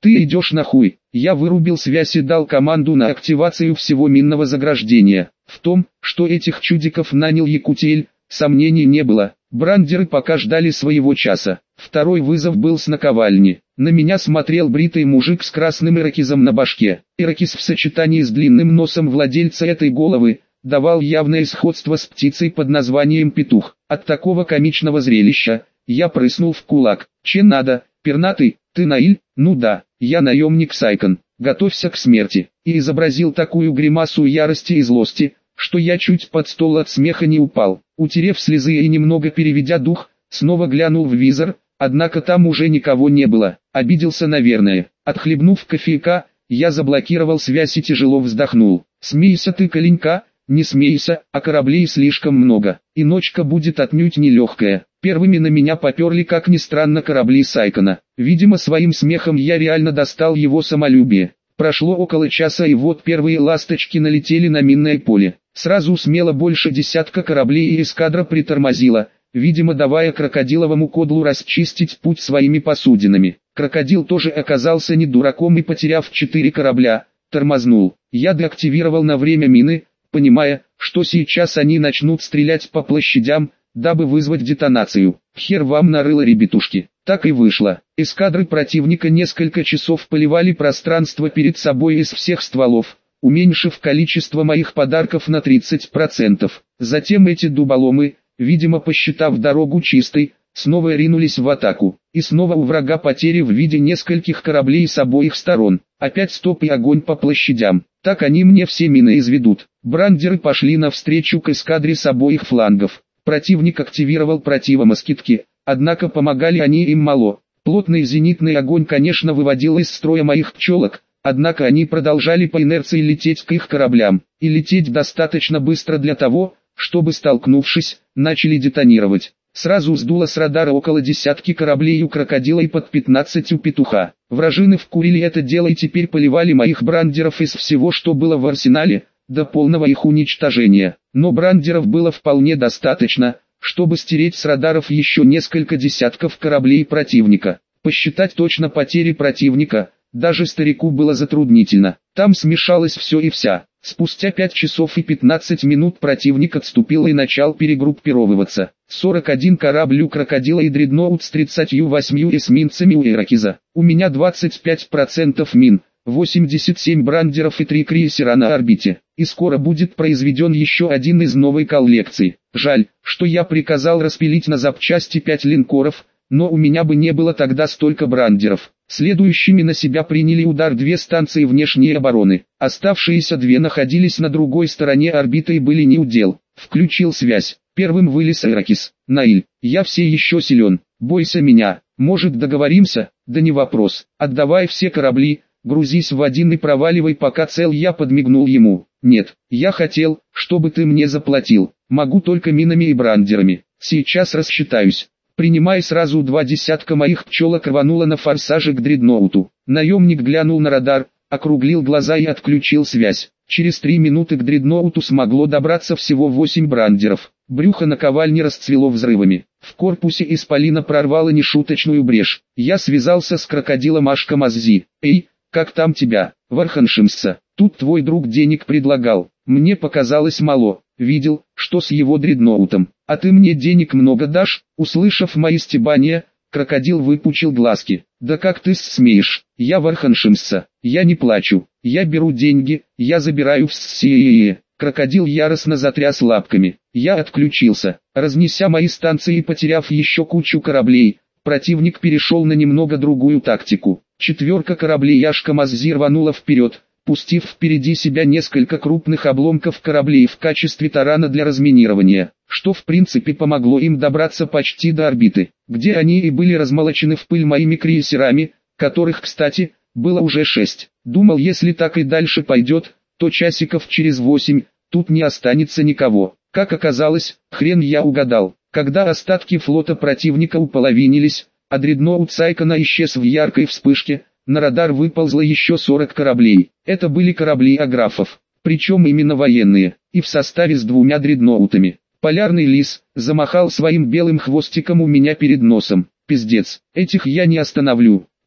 Ты идешь нахуй. Я вырубил связь и дал команду на активацию всего минного заграждения. В том, что этих чудиков нанял Якутиэль, сомнений не было. Брандеры пока ждали своего часа. Второй вызов был с наковальни. На меня смотрел бритый мужик с красным ирокезом на башке. Ирокез в сочетании с длинным носом владельца этой головы давал явное сходство с птицей под названием петух. От такого комичного зрелища я прыснул в кулак. Че надо, пернатый, ты Наиль? Ну да, я наемник Сайкон. Готовься к смерти. И изобразил такую гримасу ярости и злости, что я чуть под стол от смеха не упал. Утерев слезы и немного переведя дух, снова глянул в визор, однако там уже никого не было. Обиделся, наверное. Отхлебнув кофейка, я заблокировал связь и тяжело вздохнул. Смейся ты, Коленька, не смейся, а кораблей слишком много, и ночка будет отнюдь нелегкая. Первыми на меня поперли, как ни странно, корабли Сайкона. Видимо, своим смехом я реально достал его самолюбие. Прошло около часа, и вот первые ласточки налетели на минное поле. Сразу смело больше десятка кораблей, и эскадра притормозила, видимо давая крокодиловому кодлу расчистить путь своими посудинами. Крокодил тоже оказался не дураком и, потеряв 4 корабля, тормознул. Я деактивировал на время мины, понимая, что сейчас они начнут стрелять по площадям, дабы вызвать детонацию. Хер вам нарыло, ребятушки. Так и вышло. Эскадры противника несколько часов поливали пространство перед собой из всех стволов, уменьшив количество моих подарков на 30%. Затем эти дуболомы, видимо посчитав дорогу чистой, снова ринулись в атаку. И снова у врага потери в виде нескольких кораблей с обоих сторон. Опять стоп и огонь по площадям. Так они мне все мины изведут. Брандеры пошли навстречу к эскадре с обоих флангов. Противник активировал противомоскитки, однако помогали они им мало. Плотный зенитный огонь, конечно, выводил из строя моих пчелок, однако они продолжали по инерции лететь к их кораблям, и лететь достаточно быстро для того, чтобы, столкнувшись, начали детонировать. Сразу сдуло с радара около десятки кораблей у крокодила и под 15 у петуха. Вражины вкурили это дело и теперь поливали моих брандеров из всего, что было в арсенале, до полного их уничтожения. Но брандеров было вполне достаточно, чтобы стереть с радаров еще несколько десятков кораблей противника. Посчитать точно потери противника, даже старику было затруднительно. Там смешалось все и вся. Спустя 5 часов и 15 минут противник отступил и начал перегруппировываться. 41 корабль у крокодила и дредноут с 38 эсминцами у Ирокеза. У меня 25% мин, 87 брандеров и 3 крейсера на орбите. И скоро будет произведен еще один из новой коллекции. Жаль, что я приказал распилить на запчасти 5 линкоров, но у меня бы не было тогда столько брандеров. Следующими на себя приняли удар 2 станции внешней обороны. Оставшиеся 2 находились на другой стороне орбиты и были неудел. Включил связь. Первым вылез Ирокез. Наиль, я все еще силен. Бойся меня. Может, договоримся? Да не вопрос. Отдавай все корабли, грузись в один и проваливай, пока цел. Я подмигнул ему. Нет, я хотел, чтобы ты мне заплатил. Могу только минами и брандерами. Сейчас рассчитаюсь. Принимай сразу 2 десятка моих пчелок, рвануло на форсаже к дредноуту. Наемник глянул на радар, округлил глаза и отключил связь. Через 3 минуты к дредноуту смогло добраться всего 8 брандеров. Брюхо наковальни расцвело взрывами. В корпусе исполина прорвало нешуточную брешь. Я связался с крокодилом Ашкамаззи. Эй, как там тебя, Варханшимсса? Тут твой друг денег предлагал. Мне показалось мало. Видел, что с его дредноутом. А ты мне денег много дашь? Услышав мои стебания, крокодил выпучил глазки. Да как ты смеешь? Я Варханшимсса. Я не плачу. Я беру деньги, я забираю все. Крокодил яростно затряс лапками. Я отключился. Разнеся мои станции и потеряв еще кучу кораблей, противник перешел на немного другую тактику. 4 кораблей Ашкамаззи рванула вперед, пустив впереди себя несколько крупных обломков кораблей в качестве тарана для разминирования, что в принципе помогло им добраться почти до орбиты, где они и были размолочены в пыль моими крейсерами, которых, кстати, было уже 6. Думал, если так и дальше пойдет, то часиков через 8, тут не останется никого. Как оказалось, хрен я угадал. Когда остатки флота противника уполовинились, а дредноут Сайкона исчез в яркой вспышке, на радар выползло еще 40 кораблей. Это были корабли аграфов, причем именно военные, и в составе с 2 дредноутами. Полярный лис замахал своим белым хвостиком у меня перед носом. Пиздец, этих я не остановлю.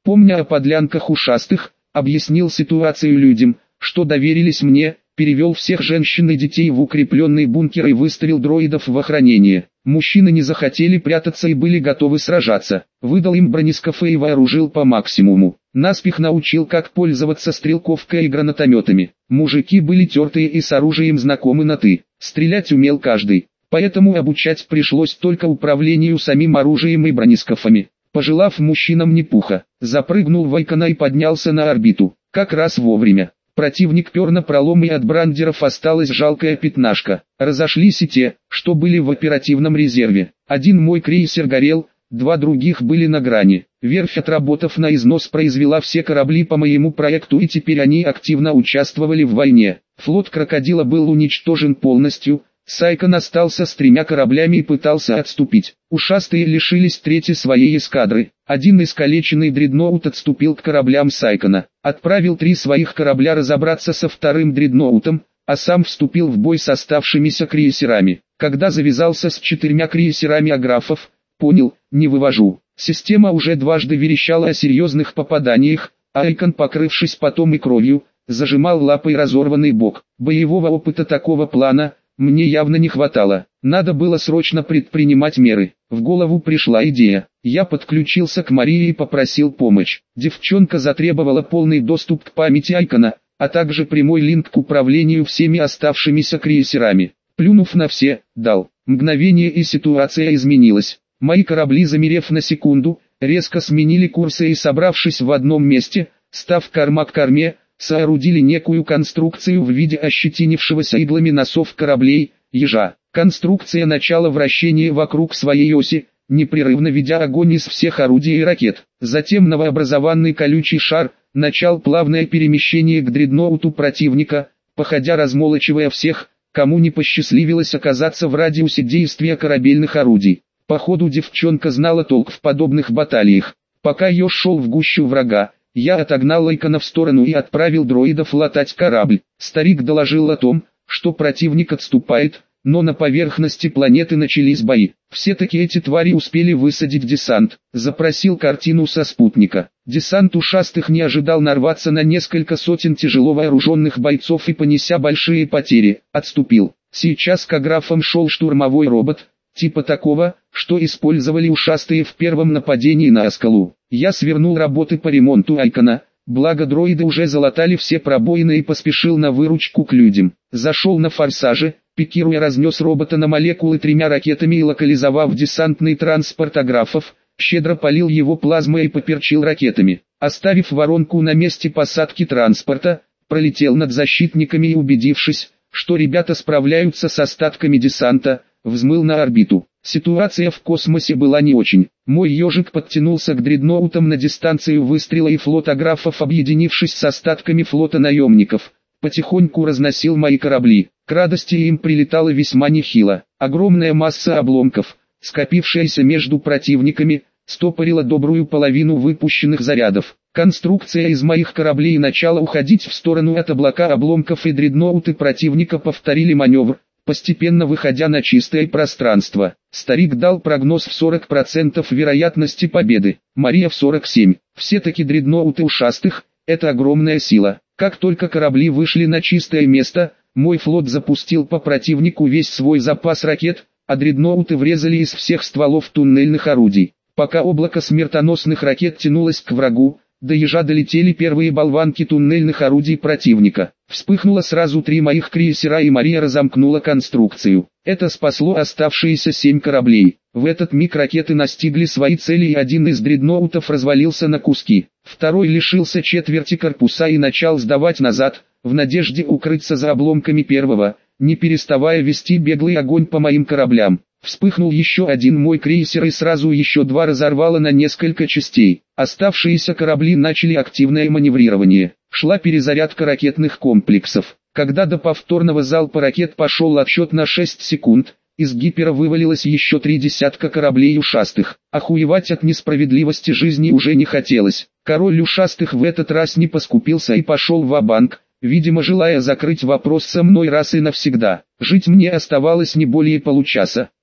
Помня о подлянках ушастых, объяснил ситуацию людям, что доверились мне, перевел всех женщин и детей в укрепленный бункер и выставил дроидов в охранение. Мужчины не захотели прятаться и были готовы сражаться. Выдал им бронескафы и вооружил по максимуму. Наспех научил, как пользоваться стрелковкой и гранатометами. Мужики были тертые и с оружием знакомы на «ты». Стрелять умел каждый. Поэтому обучать пришлось только управлению самим оружием и бронескафами. Пожелав мужчинам ни пуха, запрыгнул в Айкона и поднялся на орбиту. Как раз вовремя. Противник пер на пролом, и от брандеров осталась жалкая пятнашка. Разошлись и те, что были в оперативном резерве. Один мой крейсер горел, два других были на грани. Верфь, отработав на износ, произвела все корабли по моему проекту, и теперь они активно участвовали в войне. Флот Крокодила был уничтожен полностью. Сайкон остался с 3 кораблями и пытался отступить. Ушастые лишились трети своей эскадры. Один искалеченный дредноут отступил к кораблям Сайкона. Отправил 3 своих корабля разобраться со вторым дредноутом, а сам вступил в бой с оставшимися крейсерами. Когда завязался с 4 крейсерами аграфов, понял, не вывожу. Система уже дважды верещала о серьезных попаданиях, а Айкон, покрывшись потом и кровью, зажимал лапой разорванный бок. Боевого опыта такого плана мне явно не хватало. Надо было срочно предпринимать меры. В голову пришла идея. Я подключился к Марии и попросил помощь. Девчонка затребовала полный доступ к памяти Айкона, а также прямой линк к управлению всеми оставшимися крейсерами. Плюнув на все, дал. Мгновение, и ситуация изменилась. Мои корабли, замерев на секунду, резко сменили курсы и, собравшись в одном месте, став корма к корме, соорудили некую конструкцию в виде ощетинившегося иглами носов кораблей, ежа. Конструкция начала вращение вокруг своей оси, непрерывно ведя огонь из всех орудий и ракет. Затем новообразованный колючий шар начал плавное перемещение к дредноуту противника, походя размолочивая всех, кому не посчастливилось оказаться в радиусе действия корабельных орудий. Походу, девчонка знала толк в подобных баталиях. Пока еж шел в гущу врага, я отогнал Айкона в сторону и отправил дроидов латать корабль. Старик доложил о том, что противник отступает, но на поверхности планеты начались бои. Все-таки эти твари успели высадить десант. Запросил картину со спутника. Десант ушастых не ожидал нарваться на несколько сотен тяжело вооруженных бойцов и, понеся большие потери, отступил. Сейчас к аграфам шел штурмовой робот, типа такого, что использовали ушастые в первом нападении на Аскалу. Я свернул работы по ремонту Айкона, благо дроиды уже залатали все пробоины, и поспешил на выручку к людям. Зашел на форсаже, пикируя, разнес робота на молекулы 3 ракетами и, локализовав десантный транспорт аграфов, щедро полил его плазмой и поперчил ракетами. Оставив воронку на месте посадки транспорта, пролетел над защитниками и, убедившись, что ребята справляются с остатками десанта, взмыл на орбиту. Ситуация в космосе была не очень. Мой ежик подтянулся к дредноутам на дистанцию выстрела, и флот аграфов, объединившись с остатками флота наемников, потихоньку разносил мои корабли. К радости им прилетало весьма нехило. Огромная масса обломков, скопившаяся между противниками, стопорила добрую половину выпущенных зарядов. Конструкция из моих кораблей начала уходить в сторону от облака обломков, и дредноуты противника повторили маневр, постепенно выходя на чистое пространство. Старик дал прогноз в 40% вероятности победы, Мария в 47%. Все-таки дредноуты ушастых – это огромная сила. Как только корабли вышли на чистое место, мой флот запустил по противнику весь свой запас ракет, а дредноуты врезали из всех стволов туннельных орудий. Пока облако смертоносных ракет тянулось к врагу, до ежа долетели первые болванки туннельных орудий противника. Вспыхнуло сразу 3 моих крейсера, и Мария разомкнула конструкцию. Это спасло оставшиеся 7 кораблей. В этот миг ракеты настигли свои цели, и один из дредноутов развалился на куски. Второй лишился четверти корпуса и начал сдавать назад, в надежде укрыться за обломками первого, не переставая вести беглый огонь по моим кораблям. Вспыхнул еще один мой крейсер, и сразу еще 2 разорвало на несколько частей. Оставшиеся корабли начали активное маневрирование. Шла перезарядка ракетных комплексов. Когда до повторного залпа ракет пошел отсчет на 6 секунд, из гипера вывалилось еще 3 десятка кораблей ушастых. Охуевать от несправедливости жизни уже не хотелось. Король ушастых в этот раз не поскупился и пошел ва-банк, видимо желая закрыть вопрос со мной раз и навсегда. Жить мне оставалось не более получаса.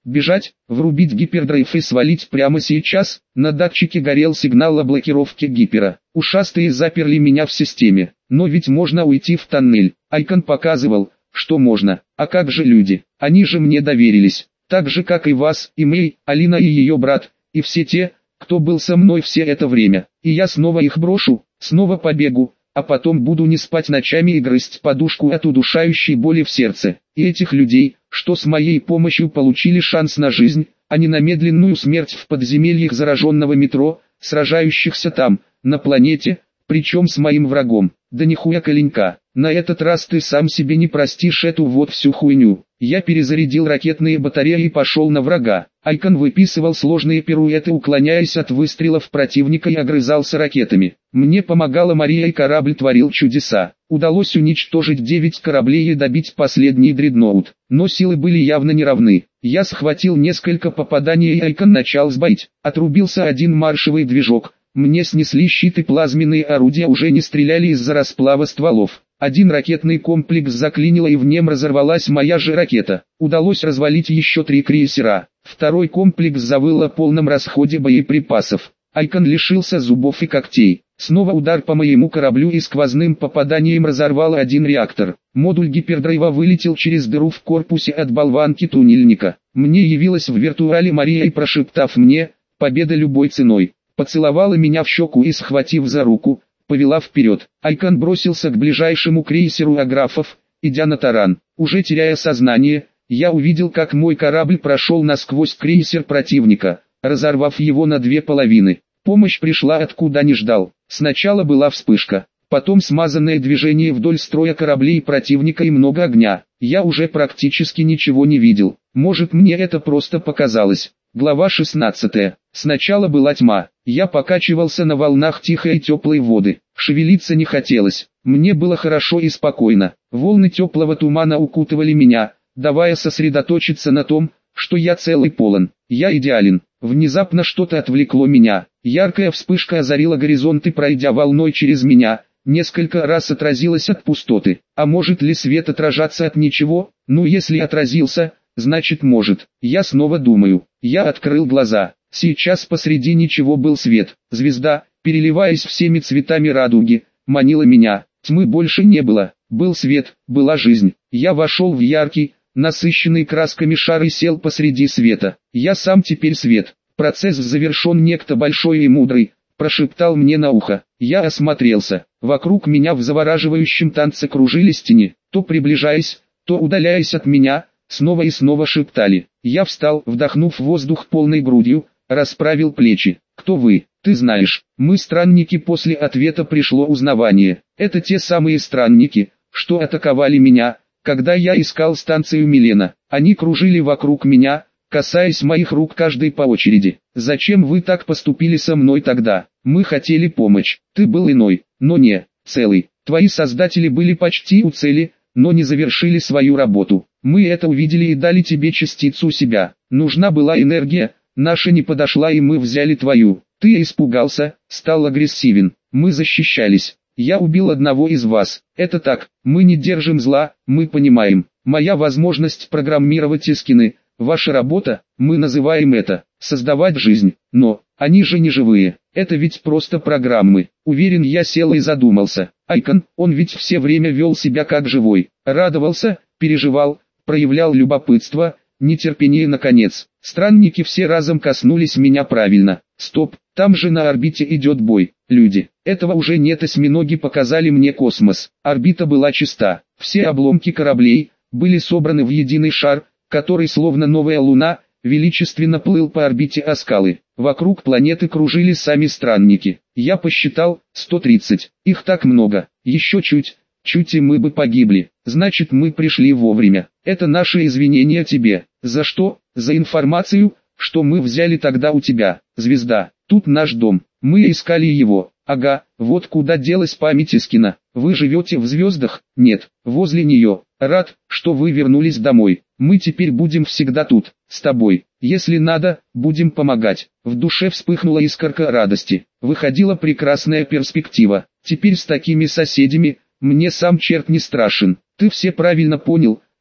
Бежать, врубить гипердрайв и свалить прямо сейчас. На датчике горел сигнал о блокировке гипера. Ушастые заперли меня в системе. Но ведь можно уйти в тоннель. Айкон показывал, что можно. А как же люди? Они же мне доверились. Так же как и вас, и Мэй, Алина и ее брат, и все те, кто был со мной все это время. И я снова их брошу, снова побегу, а потом буду не спать ночами и грызть подушку от удушающей боли в сердце. И этих людей, что с моей помощью получили шанс на жизнь, а не на медленную смерть в подземельях зараженного метро, сражающихся там, на планете, причем с моим врагом. Да нихуя Коленька, на этот раз ты сам себе не простишь эту вот всю хуйню. Я перезарядил ракетные батареи и пошел на врага. Айкон выписывал сложные пируэты, уклоняясь от выстрелов противника, и огрызался ракетами. Мне помогала Мария, и корабль творил чудеса. Удалось уничтожить 9 кораблей и добить последний дредноут. Но силы были явно неравны. Я схватил несколько попаданий, и Айкон начал сбоить. Отрубился один маршевый движок. Мне снесли щит, и плазменные орудия уже не стреляли из-за расплава стволов. Один ракетный комплекс заклинило, и в нем разорвалась моя же ракета. Удалось развалить еще 3 крейсера. Второй комплекс завыл о полном расходе боеприпасов. Айкон лишился зубов и когтей. Снова удар по моему кораблю, и сквозным попаданием разорвал один реактор. Модуль гипердрайва вылетел через дыру в корпусе от болванки туннельника. Мне явилась в виртуале Мария, и, прошептав мне «победа любой ценой», поцеловала меня в щеку и, схватив за руку, повела вперед. Айкон бросился к ближайшему крейсеру Аграфов, идя на таран. Уже теряя сознание, я увидел, как мой корабль прошел насквозь крейсер противника, разорвав его на 2 половины. Помощь пришла откуда не ждал. Сначала была вспышка, потом смазанное движение вдоль строя кораблей противника и много огня. Я уже практически ничего не видел. Может, мне это просто показалось. Глава 16. Сначала была тьма. Я покачивался на волнах тихой и теплой воды. Шевелиться не хотелось. Мне было хорошо и спокойно. Волны теплого тумана укутывали меня, давая сосредоточиться на том, что я цел и полон. Я идеален. Внезапно что-то отвлекло меня. Яркая вспышка озарила горизонт и, пройдя волной через меня, несколько раз отразилась от пустоты. А может ли свет отражаться от ничего? Ну, если отразился, значит может. Я снова думаю. Я открыл глаза. Сейчас посреди ничего был свет. Звезда, переливаясь всеми цветами радуги, манила меня. Тьмы больше не было. Был свет, была жизнь. Я вошел в яркий, насыщенный красками шар и сел посреди света. Я сам теперь свет. Процесс завершен, некто большой и мудрый прошептал мне на ухо. Я осмотрелся. Вокруг меня в завораживающем танце кружились тени, то приближаясь, то удаляясь от меня, снова и снова шептали. Я встал, вдохнув воздух полной грудью, расправил плечи. «Кто вы?» «Ты знаешь, мы странники». После ответа пришло узнавание. Это те самые странники, что атаковали меня, когда я искал станцию Милена. Они кружили вокруг меня, касаясь моих рук каждой по очереди. «Зачем вы так поступили со мной тогда? Мы хотели помочь. Ты был иной, но не целый. Твои создатели были почти у цели, но не завершили свою работу. Мы это увидели и дали тебе частицу себя. Нужна была энергия, наша не подошла, и мы взяли твою. Ты испугался, стал агрессивен. Мы защищались. Я убил одного из вас. Это так, мы не держим зла, мы понимаем. Моя возможность программировать эскины, ваша работа, мы называем это создавать жизнь. Но они же не живые. Это ведь просто программы. Уверен, я сел и задумался. Айкон, он ведь все время вел себя как живой. Радовался, переживал, проявлял любопытство, нетерпение. Наконец, странники все разом коснулись меня. Правильно. Стоп, там же на орбите идет бой. Люди. Этого уже нет. Осьминоги показали мне космос. Орбита была чиста. Все обломки кораблей были собраны в единый шар, который словно новая луна, величественно плыл по орбите, а скалы вокруг планеты кружили сами странники. Я посчитал, 130. Их так много. Еще чуть и мы бы погибли. Значит, мы пришли вовремя. Это наше извинение тебе. За что? За информацию, что мы взяли тогда у тебя. Звезда. Тут наш дом. Мы искали его. Ага, вот куда делась память Искина. Вы живете в звездах? Нет, возле нее. Рад, что вы вернулись домой. Мы теперь будем всегда тут, с тобой. Если надо, будем помогать. В душе вспыхнула искорка радости. Выходила прекрасная перспектива. Теперь с такими соседями, мне сам черт не страшен. Ты все правильно понял,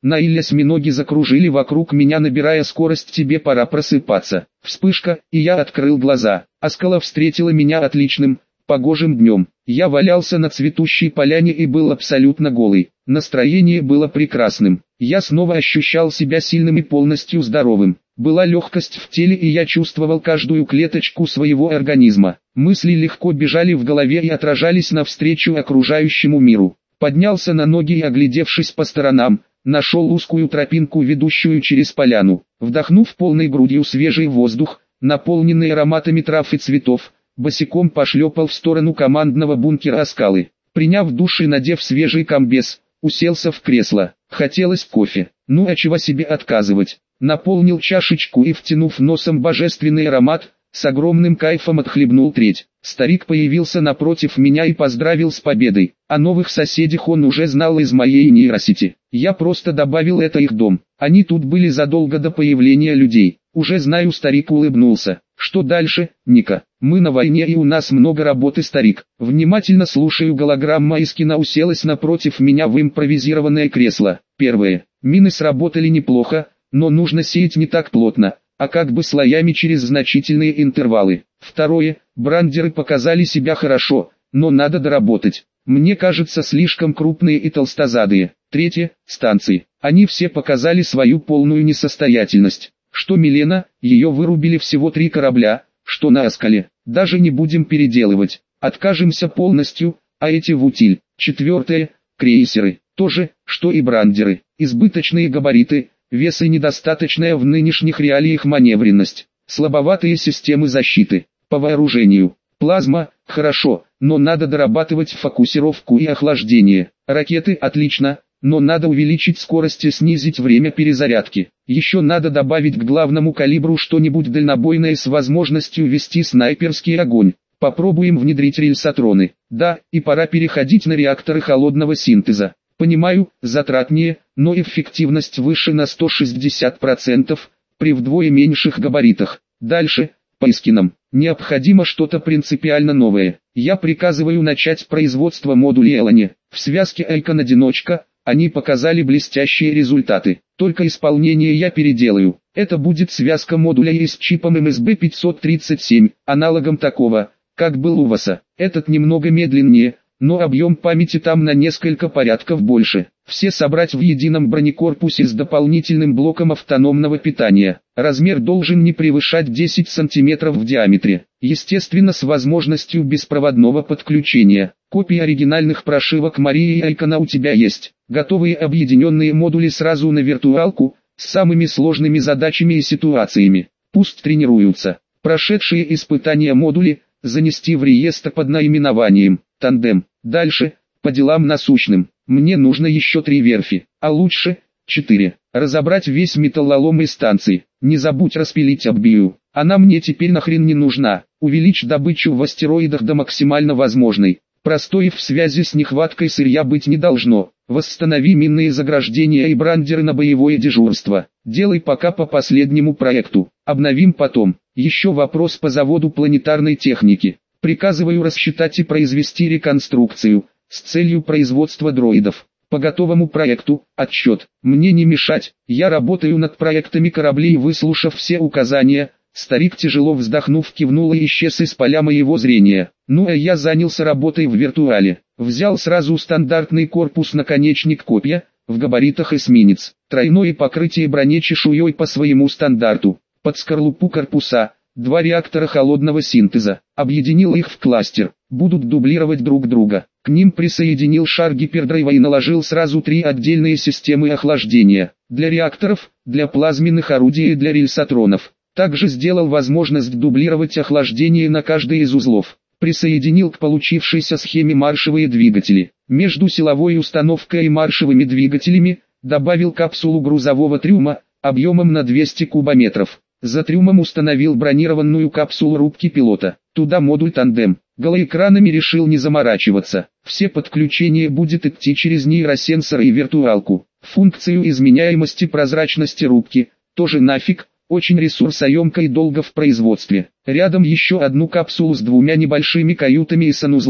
На или осьминоги закружили вокруг меня, набирая скорость. Тебе пора просыпаться. Вспышка, и я открыл глаза. Аскала встретила меня отличным, погожим днем. Я валялся на цветущей поляне и был абсолютно голый. Настроение было прекрасным. Я снова ощущал себя сильным и полностью здоровым. Была легкость в теле, и я чувствовал каждую клеточку своего организма. Мысли легко бежали в голове и отражались навстречу окружающему миру. Поднялся на ноги и, оглядевшись по сторонам, нашел узкую тропинку, ведущую через поляну. Вдохнув полной грудью свежий воздух, наполненный ароматами трав и цветов, босиком пошлепал в сторону командного бункера Аскалы. Приняв душ и надев свежий комбез, уселся в кресло. Хотелось кофе. Ну а чего себе отказывать? Наполнил чашечку и, втянув носом божественный аромат, с огромным кайфом отхлебнул треть. Старик появился напротив меня и поздравил с победой. О новых соседях он уже знал из моей нейросети. Я просто добавил это их дом. Они тут были задолго до появления людей. Уже знаю, старик улыбнулся. Что дальше, Ника? Мы на войне и у нас много работы, старик. Внимательно слушаю. Голограмма Искина уселась напротив меня в импровизированное кресло. Первое. Мины сработали неплохо, но нужно сеять не так плотно, а как бы слоями через значительные интервалы. Второе. Брандеры показали себя хорошо, но надо доработать. Мне кажется, слишком крупные и толстозадые. Третье. Станции. Они все показали свою полную несостоятельность. Что Милена, ее вырубили всего 3 корабля, что на Аскале. Даже не будем переделывать. Откажемся полностью, а эти в утиль. Четвертое. Крейсеры. То же, что и брандеры. Избыточные габариты, вес и недостаточная в нынешних реалиях маневренность. Слабоватые системы защиты. По вооружению. Плазма, хорошо, но надо дорабатывать фокусировку и охлаждение. Ракеты отлично, но надо увеличить скорость и снизить время перезарядки. Еще надо добавить к главному калибру что-нибудь дальнобойное с возможностью вести снайперский огонь. Попробуем внедрить рельсотроны. Да, и пора переходить на реакторы холодного синтеза. Понимаю, затратнее, но эффективность выше на 160%, при вдвое меньших габаритах. Дальше, по Искинам, необходимо что-то принципиально новое. Я приказываю начать производство модулей Элани. В связке Элькон-одиночка, они показали блестящие результаты. Только исполнение я переделаю. Это будет связка модуля и с чипом MSB537, аналогом такого, как был у ВАСа. Этот немного медленнее, но объем памяти там на несколько порядков больше. Все собрать в едином бронекорпусе с дополнительным блоком автономного питания. Размер должен не превышать 10 см в диаметре. Естественно, с возможностью беспроводного подключения. Копии оригинальных прошивок Марии и Айкона у тебя есть. Готовые объединенные модули сразу на виртуалку, с самыми сложными задачами и ситуациями. Пусть тренируются. Прошедшие испытания модули занести в реестр под наименованием «Тандем». Дальше, по делам насущным. Мне нужно еще 3 верфи, а лучше 4. Разобрать весь металлолом и станции. Не забудь распилить Аббию. Она мне теперь нахрен не нужна. Увеличь добычу в астероидах до максимально возможной. Простоев в связи с нехваткой сырья быть не должно. Восстанови минные заграждения и брандеры на боевое дежурство. Делай пока по последнему проекту. Обновим потом. Еще вопрос по заводу планетарной техники. Приказываю рассчитать и произвести реконструкцию, с целью производства дроидов. По готовому проекту, отчет. Мне не мешать, я работаю над проектами кораблей. Выслушав все указания, старик, тяжело вздохнув, кивнул и исчез из поля моего зрения. Ну а я занялся работой в виртуале. Взял сразу стандартный корпус-наконечник копья, в габаритах эсминец. Тройное покрытие бронечешуей по своему стандарту. Под скорлупу корпуса 2 реактора холодного синтеза. Объединил их в кластер. Будут дублировать друг друга. К ним присоединил шар гипердрайва и наложил сразу 3 отдельные системы охлаждения. Для реакторов, для плазменных орудий и для рельсотронов. Также сделал возможность дублировать охлаждение на каждый из узлов. Присоединил к получившейся схеме маршевые двигатели. Между силовой установкой и маршевыми двигателями добавил капсулу грузового трюма объемом на 200 кубометров. За трюмом установил бронированную капсулу рубки пилота. Туда модуль тандем. Голоэкранами решил не заморачиваться. Все подключение будет идти через нейросенсоры и виртуалку. Функцию изменяемости прозрачности рубки тоже нафиг. Очень ресурсоемко и долго в производстве. Рядом еще одну капсулу с 2 небольшими каютами и санузлом.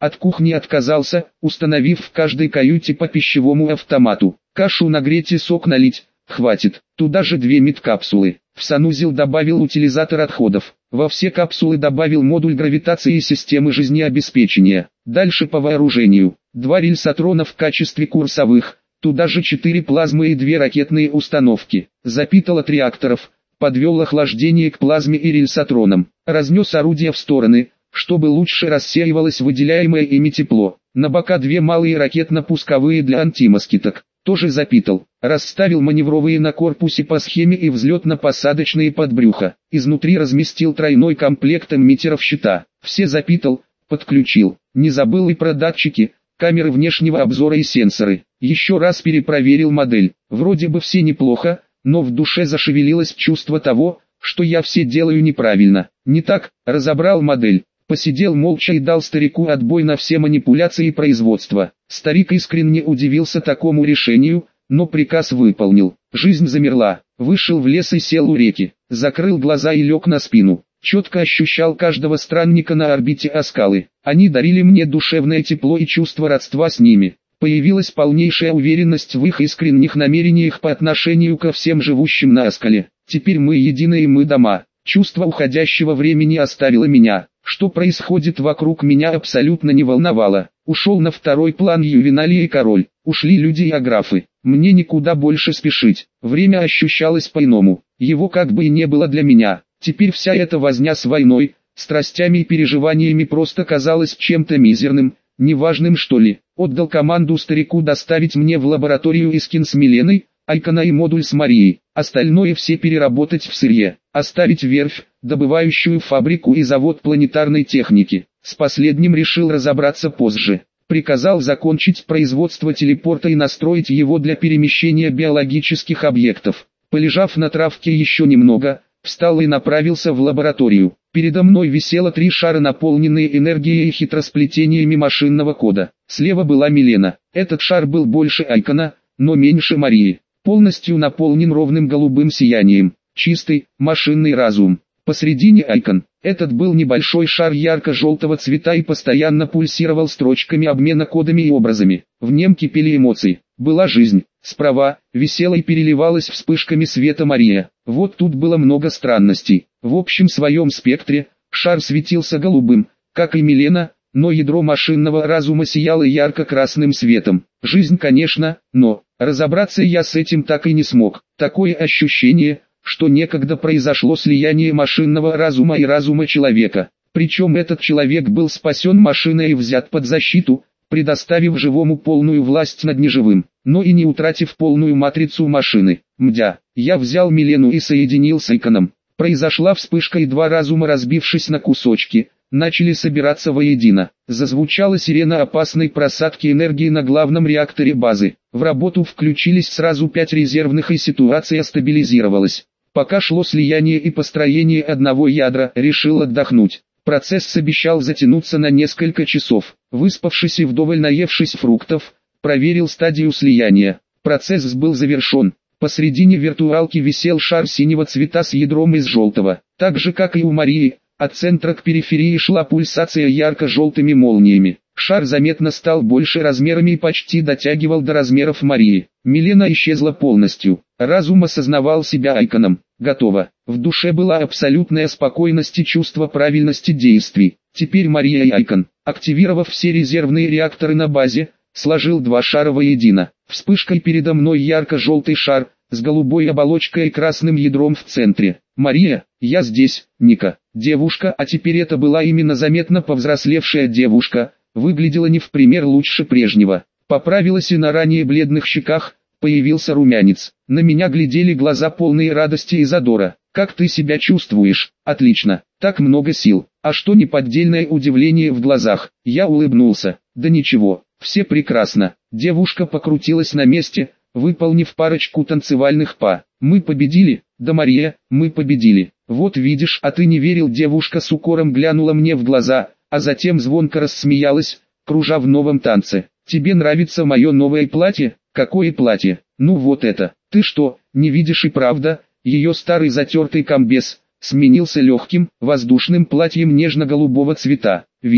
От кухни отказался, установив в каждой каюте по пищевому автомату. Кашу нагреть и сок налить, хватит. Туда же 2 медкапсулы. В санузел добавил утилизатор отходов. Во все капсулы добавил модуль гравитации и системы жизнеобеспечения. Дальше по вооружению. 2 рельсотрона в качестве курсовых. Туда же 4 плазмы и 2 ракетные установки. Запитал от реакторов. Подвел охлаждение к плазме и рельсотронам. Разнес орудия в стороны, чтобы лучше рассеивалось выделяемое ими тепло. На бока 2 малые ракетно-пусковые для антимоскиток. Тоже запитал. Расставил маневровые на корпусе по схеме и взлетно-посадочные под брюхо. Изнутри разместил тройной комплект эмиттеров щита. Все запитал, подключил. Не забыл и про датчики, камеры внешнего обзора и сенсоры. Еще раз перепроверил модель. Вроде бы все неплохо, но в душе зашевелилось чувство того, что я все делаю неправильно. Не так, разобрал модель. Посидел молча и дал старику отбой на все манипуляции производства. Старик искренне удивился такому решению, но приказ выполнил. Жизнь замерла. Вышел в лес и сел у реки. Закрыл глаза и лег на спину. Четко ощущал каждого странника на орбите Аскалы. Они дарили мне душевное тепло и чувство родства с ними. Появилась полнейшая уверенность в их искренних намерениях по отношению ко всем живущим на Аскале. Теперь мы едины и мы дома. Чувство уходящего времени оставило меня. Что происходит вокруг меня абсолютно не волновало. Ушел на второй план Ювеналий и король. Ушли люди и аграфы. Мне никуда больше спешить. Время ощущалось по-иному. Его как бы и не было для меня. Теперь вся эта возня с войной, страстями и переживаниями просто казалась чем-то мизерным, неважным что ли. Отдал команду старику доставить мне в лабораторию Искин с Миленой, Айкона и модуль с Марией. Остальное все переработать в сырье. Оставить верфь, добывающую фабрику и завод планетарной техники. С последним решил разобраться позже. Приказал закончить производство телепорта и настроить его для перемещения биологических объектов. Полежав на травке еще немного, встал и направился в лабораторию. Передо мной висело 3 шара, наполненные энергией и хитросплетениями машинного кода. Слева была Милена. Этот шар был больше Айкона, но меньше Марии. Полностью наполнен ровным голубым сиянием. Чистый, машинный разум. Посредине Айкон. Этот был небольшой шар ярко-желтого цвета и постоянно пульсировал строчками обмена кодами и образами. В нем кипели эмоции. Была жизнь. Справа, висела и переливалась вспышками света Мария. Вот тут было много странностей. В общем своем спектре, шар светился голубым, как и Милена, но ядро машинного разума сияло ярко-красным светом. Жизнь, конечно, но разобраться я с этим так и не смог. Такое ощущение, что некогда произошло слияние машинного разума и разума человека. Причем этот человек был спасен машиной и взят под защиту, предоставив живому полную власть над неживым, но и не утратив полную матрицу машины. Мдя, я взял Милену и соединил с Айконом. Произошла вспышка, и 2 разума, разбившись на кусочки, начали собираться воедино. Зазвучала сирена опасной просадки энергии на главном реакторе базы. В работу включились сразу 5 резервных, и ситуация стабилизировалась. Пока шло слияние и построение одного ядра, решил отдохнуть. Процесс обещал затянуться на несколько часов. Выспавшись и вдоволь наевшись фруктов, проверил стадию слияния. Процесс был завершен. Посредине виртуалки висел шар синего цвета с ядром из желтого. Так же как и у Марии, от центра к периферии шла пульсация ярко-желтыми молниями. Шар заметно стал больше размерами и почти дотягивал до размеров Марии. Милена исчезла полностью. Разум осознавал себя Айконом. Готово. В душе была абсолютная спокойность и чувство правильности действий. Теперь Мария и Айкон, активировав все резервные реакторы на базе, сложил 2 шара воедино. Вспышкой передо мной ярко-желтый шар, с голубой оболочкой и красным ядром в центре. Мария, я здесь, Ника. Девушка, а теперь это была именно заметно повзрослевшая девушка, выглядела не в пример лучше прежнего. Поправилась, и на ранее бледных щеках появился румянец. На меня глядели глаза, полные радости и задора. «Как ты себя чувствуешь?» «Отлично. Так много сил». А что неподдельное удивление в глазах. Я улыбнулся. «Да ничего, все прекрасно». Девушка покрутилась на месте, выполнив парочку танцевальных па. «Мы победили?» «Да, Мария, мы победили». «Вот видишь, а ты не верил». Девушка с укором глянула мне в глаза, а затем звонко рассмеялась, кружа в новом танце. «Тебе нравится мое новое платье?» «Какое платье?» «Ну вот это. Ты что, не видишь и правда?» Ее старый затертый комбез сменился легким, воздушным платьем нежно-голубого цвета. «Вижу.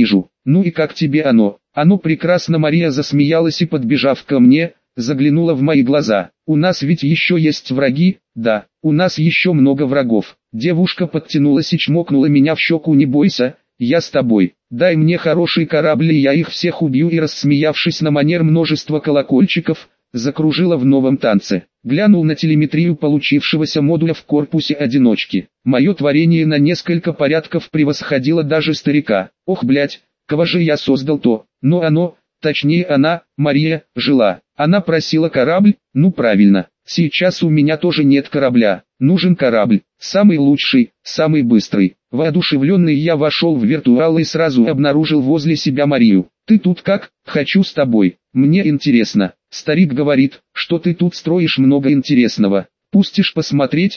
Ну и как тебе оно? Оно прекрасно. Мария засмеялась и, подбежав ко мне, заглянула в мои глаза. У нас ведь еще есть враги? Да, у нас еще много врагов. Девушка подтянулась и чмокнула меня в щеку. Не бойся, я с тобой. Дай мне хороший корабль, и я их всех убью. И, рассмеявшись на манер множества колокольчиков, закружила в новом танце. Глянул на телеметрию получившегося модуля в корпусе одиночки. Мое творение на несколько порядков превосходило даже старика. Ох, блять, кого же я создал то? Но оно, точнее она, Мария, жила. Она просила корабль, ну правильно. Сейчас у меня тоже нет корабля. Нужен корабль, самый лучший, самый быстрый. Воодушевленный я вошел в виртуал и сразу обнаружил возле себя Марию. Ты тут как? Хочу с тобой. Мне интересно. Старик говорит, что ты тут строишь много интересного. Пустишь посмотреть?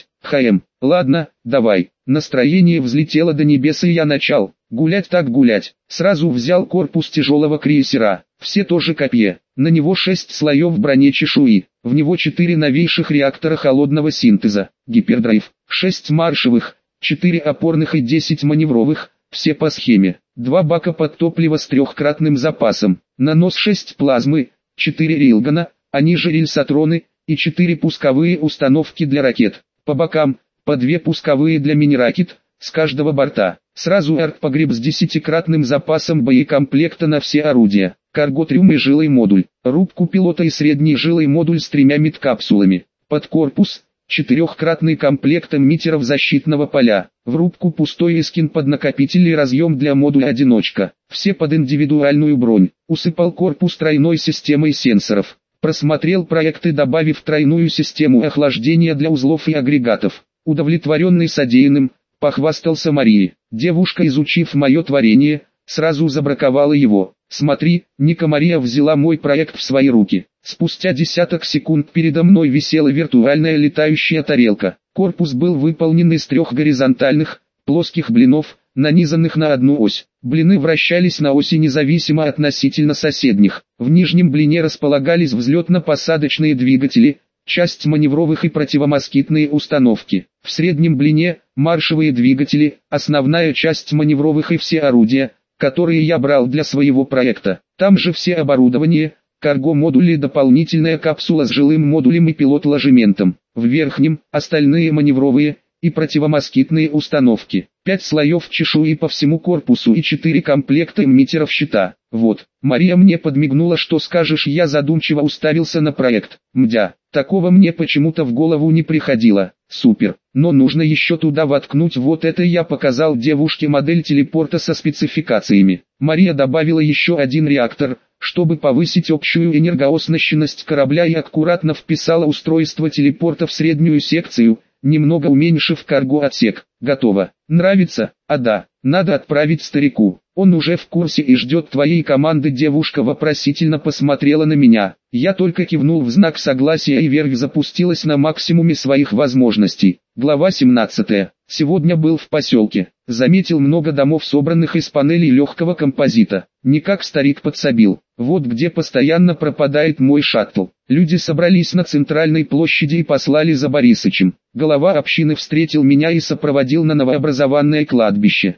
Ладно, давай. Настроение взлетело до небес, и я начал гулять так гулять. Сразу взял корпус тяжелого крейсера. Все тоже копье. На него 6 слоев бронечешуи. В него 4 новейших реактора холодного синтеза. Гипердрайв. 6 маршевых, 4 опорных и 10 маневровых. Все по схеме. 2 бака под топливо с 3-кратным запасом. Нанос 6 плазмы, 4 рилгана, они же рельсотроны, и 4 пусковые установки для ракет. По бокам, по 2 пусковые для мини-ракет, с каждого борта. Сразу арт-погреб с 10-кратным запасом боекомплекта на все орудия. Карготрюм и жилый модуль. Рубку пилота и средний жилый модуль с 3 медкапсулами. Под корпус, 4-кратный комплект эмиттеров защитного поля. В рубку пустой эскин под накопитель и разъем для модуля одиночка. Все под индивидуальную бронь. Усыпал корпус тройной системой сенсоров. Просмотрел проекты, добавив тройную систему охлаждения для узлов и агрегатов. Удовлетворенный содеянным, похвастался Марии. Девушка, изучив мое творение, сразу забраковала его. Смотри, Ника. Мария взяла мой проект в свои руки. Спустя десяток секунд передо мной висела виртуальная летающая тарелка. Корпус был выполнен из 3 горизонтальных, плоских блинов, нанизанных на одну ось. Блины вращались на оси независимо относительно соседних. В нижнем блине располагались взлетно-посадочные двигатели, часть маневровых и противомоскитные установки. В среднем блине – маршевые двигатели, основная часть маневровых и все орудия, которые я брал для своего проекта. Там же все оборудование, карго-модули, дополнительная капсула с жилым модулем и пилот-ложементом. В верхнем – остальные маневровые и противомоскитные установки. 5 слоев чешуи по всему корпусу и 4 комплекта эмиттеров щита. Вот. Мария мне подмигнула. Что скажешь? Я задумчиво уставился на проект. Мдя, такого мне почему-то в голову не приходило. Супер. Но нужно еще туда воткнуть вот это. Я показал девушке модель телепорта со спецификациями. Мария добавила еще один реактор, чтобы повысить общую энергооснащенность корабля, и аккуратно вписала устройство телепорта в среднюю секцию, немного уменьшив карго-отсек. Готово. Нравится? А да, надо отправить старику. Он уже в курсе и ждет твоей команды. Девушка вопросительно посмотрела на меня. Я только кивнул в знак согласия, и вверх запустилась на максимуме своих возможностей. Глава 17. Сегодня был в поселке. Заметил много домов, собранных из панелей легкого композита. Никак старик подсобил. Вот где постоянно пропадает мой шаттл. Люди собрались на центральной площади и послали за Борисычем. Глава общины встретил меня и сопроводил на новообразованное кладбище.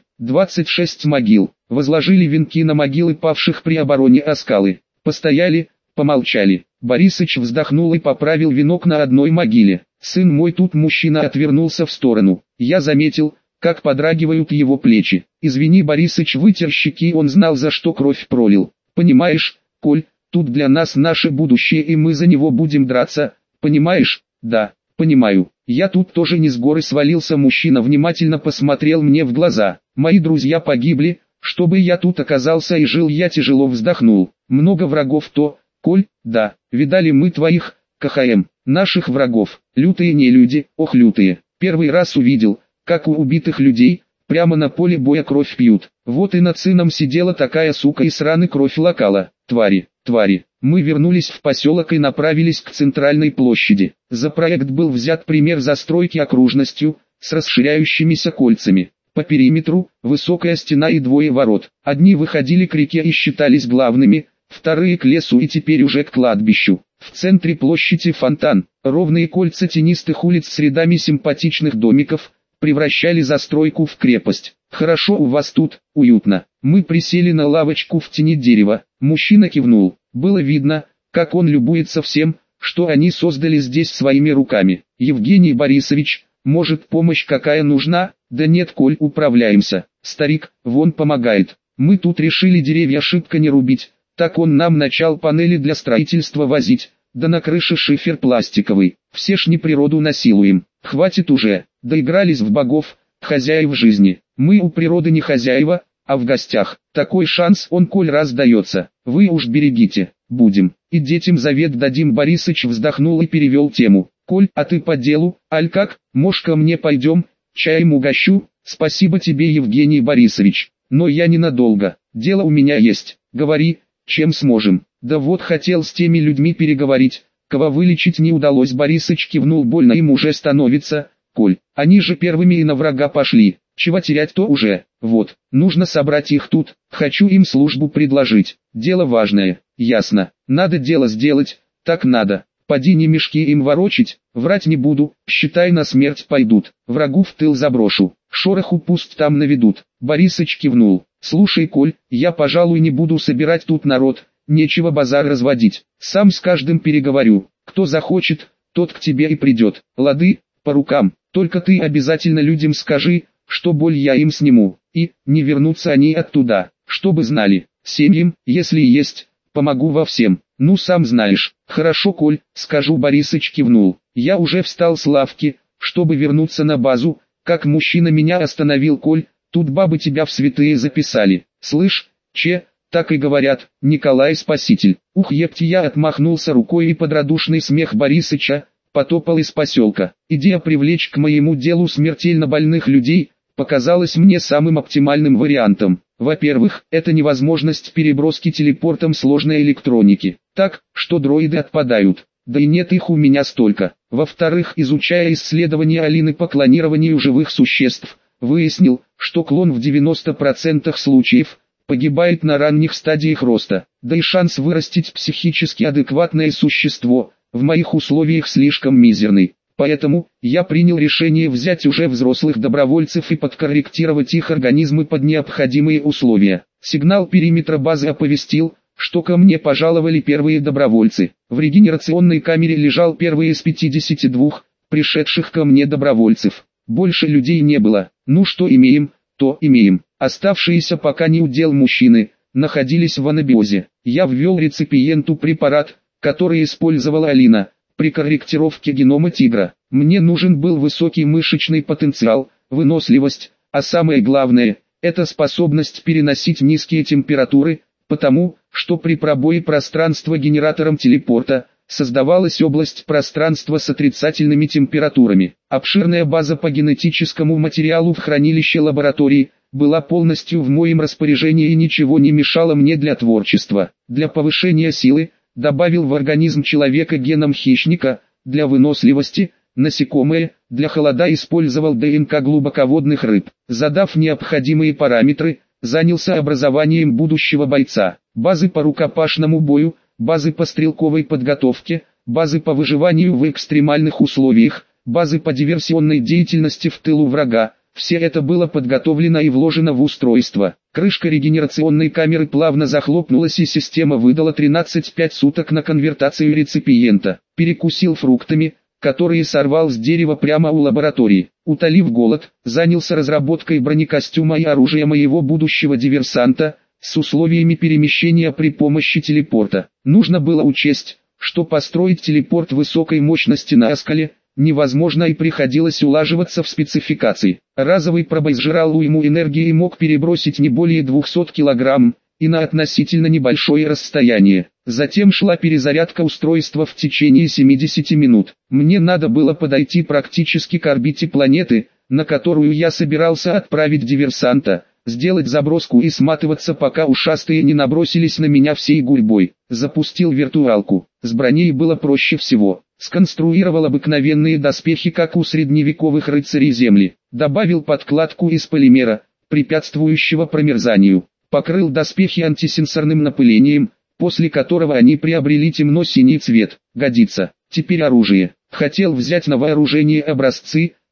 26 могил. Возложили венки на могилы павших при обороне Оскалы. Постояли, помолчали. Борисыч вздохнул и поправил венок на одной могиле. Сын мой, тут мужчина отвернулся в сторону. Я заметил, как подрагивают его плечи. Извини, Борисыч вытер щеки, он знал, за что кровь пролил. Понимаешь, Коль, тут для нас наше будущее, и мы за него будем драться, понимаешь? Да, понимаю. Я тут тоже не с горы свалился. Мужчина внимательно посмотрел мне в глаза. Мои друзья погибли, чтобы я тут оказался и жил. Я тяжело вздохнул. Много врагов то, Коль, да, видали мы твоих, наших врагов, лютые нелюди, ох лютые. Первый раз увидел, как у убитых людей, прямо на поле боя кровь пьют. Вот и над сыном сидела такая сука и с раны кровь лакала. Твари, твари. Мы вернулись в поселок и направились к центральной площади. За проект был взят пример застройки окружностью, с расширяющимися кольцами. По периметру, высокая стена и 2 ворот. Одни выходили к реке и считались главными, вторые к лесу и теперь уже к кладбищу. В центре площади фонтан, ровные кольца тенистых улиц с рядами симпатичных домиков, превращали застройку в крепость. Хорошо у вас тут, уютно. Мы присели на лавочку в тени дерева. Мужчина кивнул. Было видно, как он любуется всем, что они создали здесь своими руками. Евгений Борисович, может, помощь какая нужна? Да нет, Коль, управляемся. Старик, вон помогает. Мы тут решили деревья шибко не рубить, так он нам начал панели для строительства возить, да на крыше шифер пластиковый. Все ж не природу насилуем. Хватит уже, доигрались в богов, хозяев жизни. Мы у природы не хозяева, а в гостях. Такой шанс он коль раз дается. Вы уж берегите, будем. И детям завет дадим. Борисыч вздохнул и перевел тему. Коль, а ты по делу, аль как? Мож ко мне пойдем, чаем угощу. Спасибо тебе, Евгений Борисович, но я ненадолго. Дело у меня есть. Говори, чем сможем. Да вот хотел с теми людьми переговорить, кого вылечить не удалось. Борисыч кивнул. Больно им уже становится, Коль. Они же первыми и на врага пошли. Чего терять-то уже? Вот, нужно собрать их тут. Хочу им службу предложить. Дело важное, ясно. Надо дело сделать, так надо. Поди не мешки им ворочить, врать не буду, считай на смерть пойдут. Врагу в тыл заброшу, шороху пусть там наведут. Борисыч кивнул. Слушай, Коль, я пожалуй не буду собирать тут народ, нечего базар разводить. Сам с каждым переговорю, кто захочет, тот к тебе и придет. Лады, по рукам, только ты обязательно людям скажи, что боль я им сниму, и не вернутся они оттуда, чтобы знали. Семьям, если есть, помогу во всем. Ну сам знаешь. Хорошо, Коль, скажу. Борисыч кивнул. Я уже встал с лавки, чтобы вернуться на базу, как мужчина меня остановил. Коль, тут бабы тебя в святые записали. Слышь, че, так и говорят, Николай Спаситель. Ух, епти, я отмахнулся рукой, и под радушный смех Борисыча потопал из поселка. Идея привлечь к моему делу смертельно больных людей показалась мне самым оптимальным вариантом. Во-первых, это невозможность переброски телепортом сложной электроники, так, что дроиды отпадают, да и нет их у меня столько. Во-вторых, изучая исследования Алины по клонированию живых существ, выяснил, что клон в 90% случаев погибает на ранних стадиях роста, да и шанс вырастить психически адекватное существо в моих условиях слишком мизерный. Поэтому, я принял решение взять уже взрослых добровольцев и подкорректировать их организмы под необходимые условия. Сигнал периметра базы оповестил, что ко мне пожаловали первые добровольцы. В регенерационной камере лежал первый из 52 пришедших ко мне добровольцев. Больше людей не было. Ну что имеем, то имеем. Оставшиеся пока не удел мужчины находились в анабиозе. Я ввел реципиенту препарат, который использовала Алина при корректировке генома тигра. Мне нужен был высокий мышечный потенциал, выносливость, а самое главное, это способность переносить низкие температуры, потому, что при пробое пространства генератором телепорта, создавалась область пространства с отрицательными температурами. Обширная база по генетическому материалу в хранилище лаборатории была полностью в моем распоряжении и ничего не мешало мне для творчества. Для повышения силы, добавил в организм человека геном хищника, для выносливости, насекомые, для холода использовал ДНК глубоководных рыб. Задав необходимые параметры, занялся образованием будущего бойца. Базы по рукопашному бою, базы по стрелковой подготовке, базы по выживанию в экстремальных условиях, базы по диверсионной деятельности в тылу врага. Все это было подготовлено и вложено в устройство. Крышка регенерационной камеры плавно захлопнулась, и система выдала 13,5 суток на конвертацию реципиента. Перекусил фруктами, которые сорвал с дерева прямо у лаборатории. Утолив голод, занялся разработкой бронекостюма и оружия моего будущего диверсанта, с условиями перемещения при помощи телепорта. Нужно было учесть, что построить телепорт высокой мощности на Аскале невозможно, и приходилось улаживаться в спецификации. Разовый пробой сжирал уйму энергии и мог перебросить не более 200 килограмм, и на относительно небольшое расстояние. Затем шла перезарядка устройства в течение 70 минут. Мне надо было подойти практически к орбите планеты, на которую я собирался отправить диверсанта, сделать заброску и сматываться, пока ушастые не набросились на меня всей гурьбой. Запустил виртуалку. С броней было проще всего. Сконструировал обыкновенные доспехи, как у средневековых рыцарей земли. Добавил подкладку из полимера, препятствующего промерзанию. Покрыл доспехи антисенсорным напылением, после которого они приобрели темно-синий цвет. Годится. Теперь оружие. Хотел взять на вооружение образцы,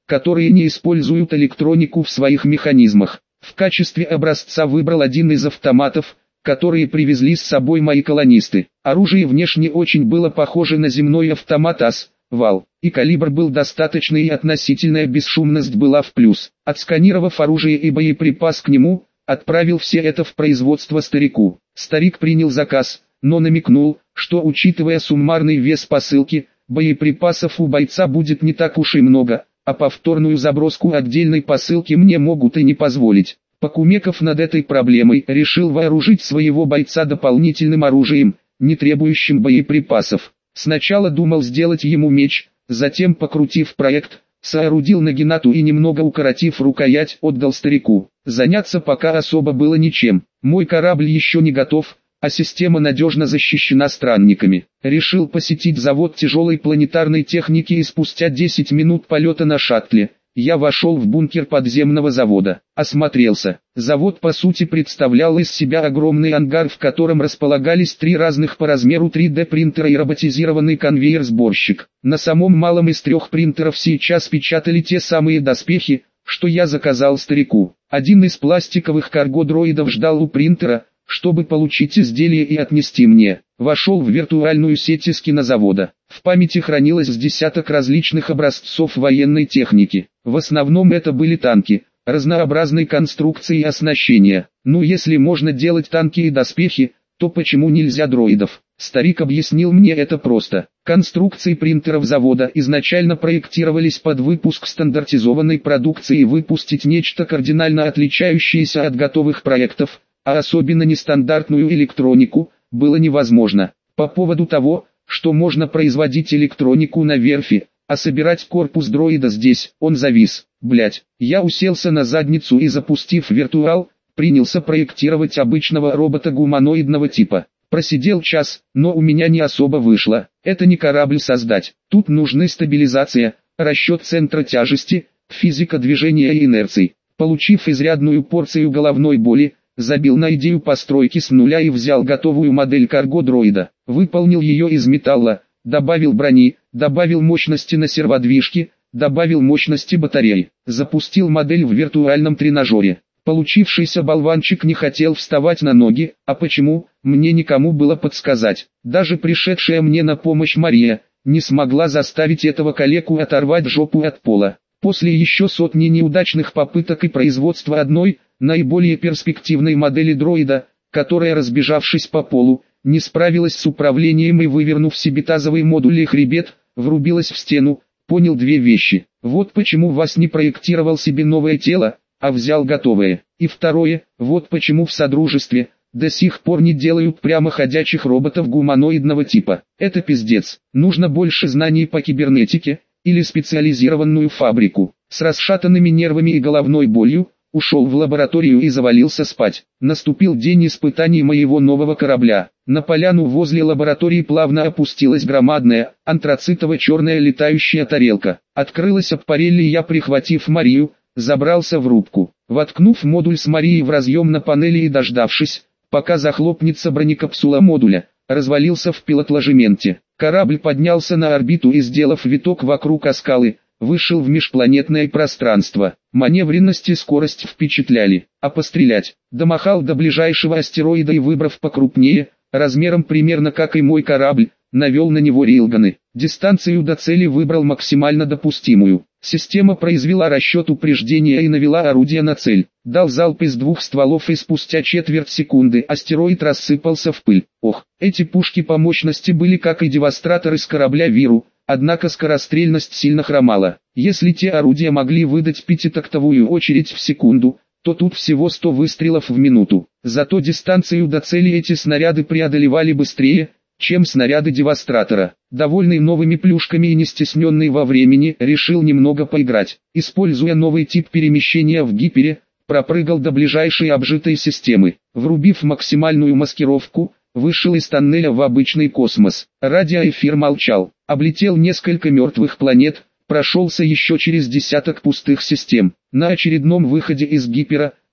которые не используют электронику в своих механизмах. В качестве образца выбрал один из автоматов, которые привезли с собой мои колонисты. Оружие внешне очень было похоже на земной автомат АС, ВАЛ, и калибр был достаточный и относительная бесшумность была в плюс. Отсканировав оружие и боеприпас к нему, отправил все это в производство старику. Старик принял заказ, но намекнул, что учитывая суммарный вес посылки, боеприпасов у бойца будет не так уж и много, а повторную заброску отдельной посылки мне могут и не позволить. Покумекав над этой проблемой, решил вооружить своего бойца дополнительным оружием, не требующим боеприпасов. Сначала думал сделать ему меч, затем, покрутив проект, соорудил нагинату и немного укоротив рукоять, отдал старику. Заняться пока особо было ничем. Мой корабль еще не готов, а система надежно защищена странниками. Решил посетить завод тяжелой планетарной техники и спустя 10 минут полета на шаттле я вошел в бункер подземного завода. Осмотрелся. Завод по сути представлял из себя огромный ангар, в котором располагались 3 разных по размеру 3D принтера и роботизированный конвейер-сборщик. На самом малом из 3 принтеров сейчас печатали те самые доспехи, что я заказал старику. Один из пластиковых карго-дроидов ждал у принтера, чтобы получить изделие и отнести мне. Вошел в виртуальную сеть из кинозавода. В памяти хранилось с десяток различных образцов военной техники. В основном это были танки, разнообразной конструкции и оснащения. Ну если можно делать танки и доспехи, то почему нельзя дроидов? Старик объяснил мне это просто. Конструкции принтеров завода изначально проектировались под выпуск стандартизованной продукции и выпустить нечто кардинально отличающееся от готовых проектов, а особенно нестандартную электронику, было невозможно. По поводу того, что можно производить электронику на верфи, а собирать корпус дроида здесь, он завис. Блять, я уселся на задницу и, запустив виртуал, принялся проектировать обычного робота гуманоидного типа. Просидел час, но у меня не особо вышло. Это не корабль создать. Тут нужны стабилизация, расчет центра тяжести, физика движения и инерций. Получив изрядную порцию головной боли, забил на идею постройки с нуля и взял готовую модель карго-дроида. Выполнил ее из металла, добавил брони, добавил мощности на серводвижке, добавил мощности батарей. Запустил модель в виртуальном тренажере. Получившийся болванчик не хотел вставать на ноги, а почему, мне никому было подсказать. Даже пришедшая мне на помощь Мария не смогла заставить этого калеку оторвать жопу от пола. После еще сотни неудачных попыток и производства одной, наиболее перспективной модели дроида, которая, разбежавшись по полу, не справилась с управлением и, вывернув себе тазовый модуль и хребет, врубилась в стену, понял 2 вещи. Вот почему ВАС не проектировал себе новое тело, а взял готовое. И второе, вот почему в Содружестве до сих пор не делают прямоходячих роботов гуманоидного типа. Это пиздец. Нужно больше знаний по кибернетике, или специализированную фабрику. С расшатанными нервами и головной болью, ушел в лабораторию и завалился спать. Наступил день испытаний моего нового корабля. На поляну возле лаборатории плавно опустилась громадная, антрацитово-черная летающая тарелка. Открылась аппарель и я, прихватив Марию, забрался в рубку. Воткнув модуль с Марией в разъем на панели и дождавшись, пока захлопнется бронекапсула модуля, развалился в пилотложементе. Корабль поднялся на орбиту и, сделав виток вокруг скалы, вышел в межпланетное пространство. Маневренность и скорость впечатляли. А пострелять? Домахал до ближайшего астероида и, выбрав покрупнее, размером примерно как и мой корабль, навел на него рейлганы. Дистанцию до цели выбрал максимально допустимую. Система произвела расчет упреждения и навела орудие на цель. Дал залп из 2 стволов и спустя четверть секунды астероид рассыпался в пыль. Ох, эти пушки по мощности были как и девастраторы с корабля Виру, однако скорострельность сильно хромала. Если те орудия могли выдать 5-тактовую очередь в секунду, то тут всего 100 выстрелов в минуту. Зато дистанцию до цели эти снаряды преодолевали быстрее, чем снаряды девастратора. Довольный новыми плюшками и не стесненный во времени, решил немного поиграть. Используя новый тип перемещения в гипере, пропрыгал до ближайшей обжитой системы. Врубив максимальную маскировку, вышел из тоннеля в обычный космос. Радиоэфир молчал. Облетел несколько мертвых планет, прошелся еще через десяток пустых систем. На очередном выходе из гипера,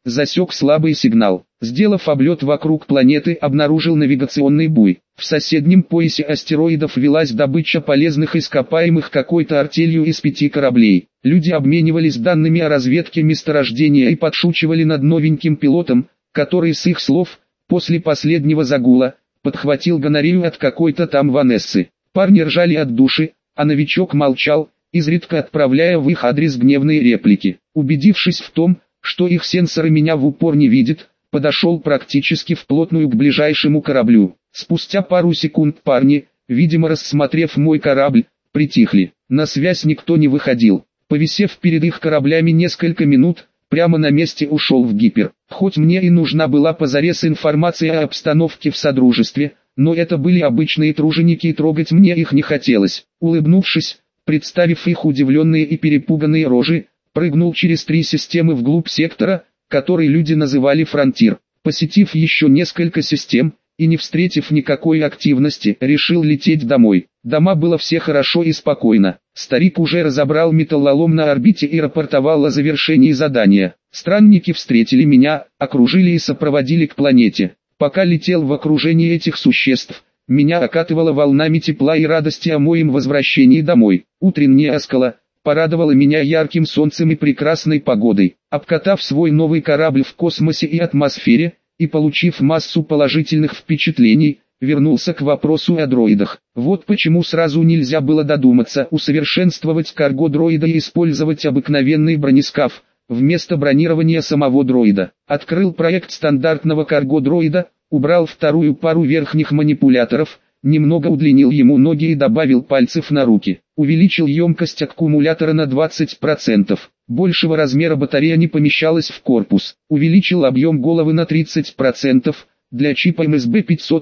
засек слабый сигнал. Сделав облет вокруг планеты, обнаружил навигационный буй. В соседнем поясе астероидов велась добыча полезных ископаемых какой-то артелью из 5 кораблей. Люди обменивались данными о разведке месторождения и подшучивали над новеньким пилотом, который с их слов, после последнего загула, подхватил гонорею от какой-то там Ванессы. Парни ржали от души, а новичок молчал, изредка отправляя в их адрес гневные реплики. Убедившись в том, что их сенсоры меня в упор не видят, подошел практически вплотную к ближайшему кораблю. Спустя пару секунд парни, видимо рассмотрев мой корабль, притихли. На связь никто не выходил. Повисев перед их кораблями несколько минут, прямо на месте ушел в гипер. Хоть мне и нужна была позарез информация о обстановке в Содружестве, но это были обычные труженики и трогать мне их не хотелось. Улыбнувшись, представив их удивленные и перепуганные рожи, прыгнул через 3 системы вглубь сектора, который люди называли «Фронтир». Посетив еще несколько систем, и не встретив никакой активности, решил лететь домой. Дома было все хорошо и спокойно. Старик уже разобрал металлолом на орбите и рапортовал о завершении задания. Странники встретили меня, окружили и сопроводили к планете. Пока летел в окружении этих существ, меня окатывало волнами тепла и радости о моем возвращении домой. Утренняя Аскала порадовала меня ярким солнцем и прекрасной погодой. Обкатав свой новый корабль в космосе и атмосфере, и получив массу положительных впечатлений, вернулся к вопросу о дроидах. Вот почему сразу нельзя было додуматься усовершенствовать карго-дроида и использовать обыкновенный бронескаф, вместо бронирования самого дроида. Открыл проект стандартного карго-дроида, убрал вторую пару верхних манипуляторов, немного удлинил ему ноги и добавил пальцев на руки. Увеличил емкость аккумулятора на 20%. Большего размера батарея не помещалась в корпус. Увеличил объем головы на 30%. Для чипа МСБ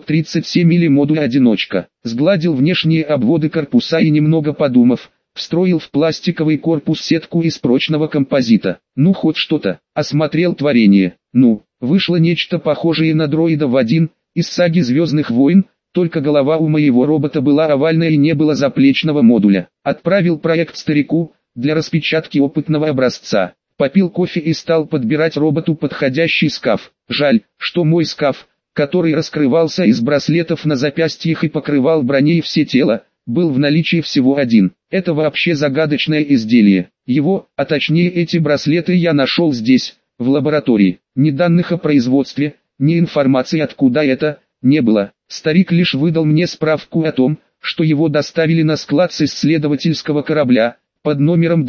537 или модуля «Одиночка». Сгладил внешние обводы корпуса и немного подумав, встроил в пластиковый корпус сетку из прочного композита. Ну хоть что-то. Осмотрел творение. Вышло нечто похожее на дроида в один из саги «Звездных войн», только голова у моего робота была овальная и не было заплечного модуля. Отправил проект старику, для распечатки опытного образца. Попил кофе и стал подбирать роботу подходящий скаф. Жаль, что мой скаф, который раскрывался из браслетов на запястьях и покрывал броней все тело, был в наличии всего один. Это вообще загадочное изделие. Его, а точнее эти браслеты я нашел здесь, в лаборатории. Ни данных о производстве, ни информации откуда это, не было. Старик лишь выдал мне справку о том, что его доставили на склад с исследовательского корабля, под номером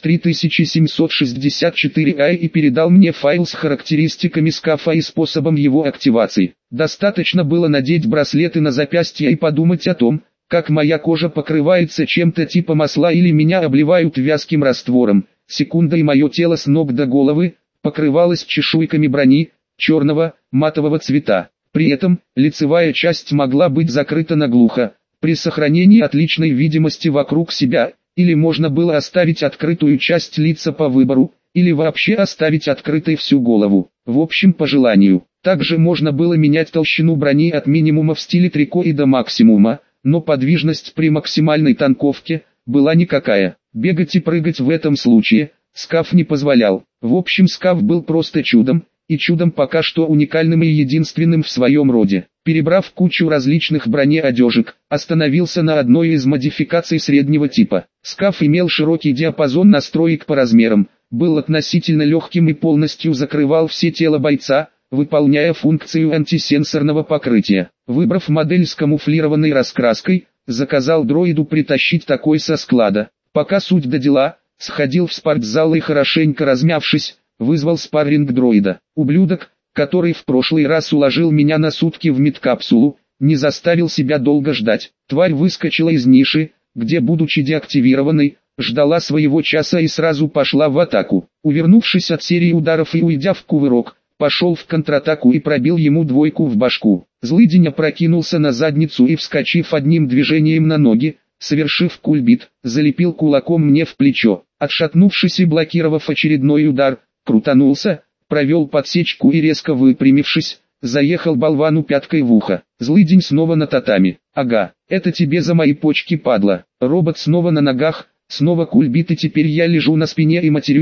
23764А и передал мне файл с характеристиками скафа и способом его активации. Достаточно было надеть браслеты на запястье и подумать о том, как моя кожа покрывается чем-то типа масла или меня обливают вязким раствором. Секунда и мое тело с ног до головы покрывалось чешуйками брони, черного, матового цвета. При этом, лицевая часть могла быть закрыта наглухо, при сохранении отличной видимости вокруг себя, или можно было оставить открытую часть лица по выбору, или вообще оставить открытой всю голову, в общем по желанию. Также можно было менять толщину брони от минимума в стиле трико и до максимума, но подвижность при максимальной тонковке была никакая. Бегать и прыгать в этом случае скаф не позволял. В общем, скаф был просто чудом, и чудом пока что уникальным и единственным в своем роде. Перебрав кучу различных бронеодежек, остановился на одной из модификаций среднего типа. Скаф имел широкий диапазон настроек по размерам, был относительно легким и полностью закрывал все тело бойца, выполняя функцию антисенсорного покрытия. Выбрав модель с камуфлированной раскраской, заказал дроиду притащить такой со склада. Пока суть до дела, сходил в спортзал и хорошенько размявшись, вызвал спарринг дроида. Ублюдок, который в прошлый раз уложил меня на сутки в медкапсулу, не заставил себя долго ждать. Тварь выскочила из ниши, где, будучи деактивированной, ждала своего часа и сразу пошла в атаку. Увернувшись от серии ударов и уйдя в кувырок, пошел в контратаку и пробил ему двойку в башку. Злыдень опрокинулся на задницу и, вскочив одним движением на ноги, совершив кульбит, залепил кулаком мне в плечо. Отшатнувшись и блокировав очередной удар, крутанулся, провел подсечку и резко выпрямившись, заехал болвану пяткой в ухо. Злыдень снова на татами. Ага, это тебе за мои почки, падла. Робот снова на ногах, снова кульбит и теперь я лежу на спине и матерюсь,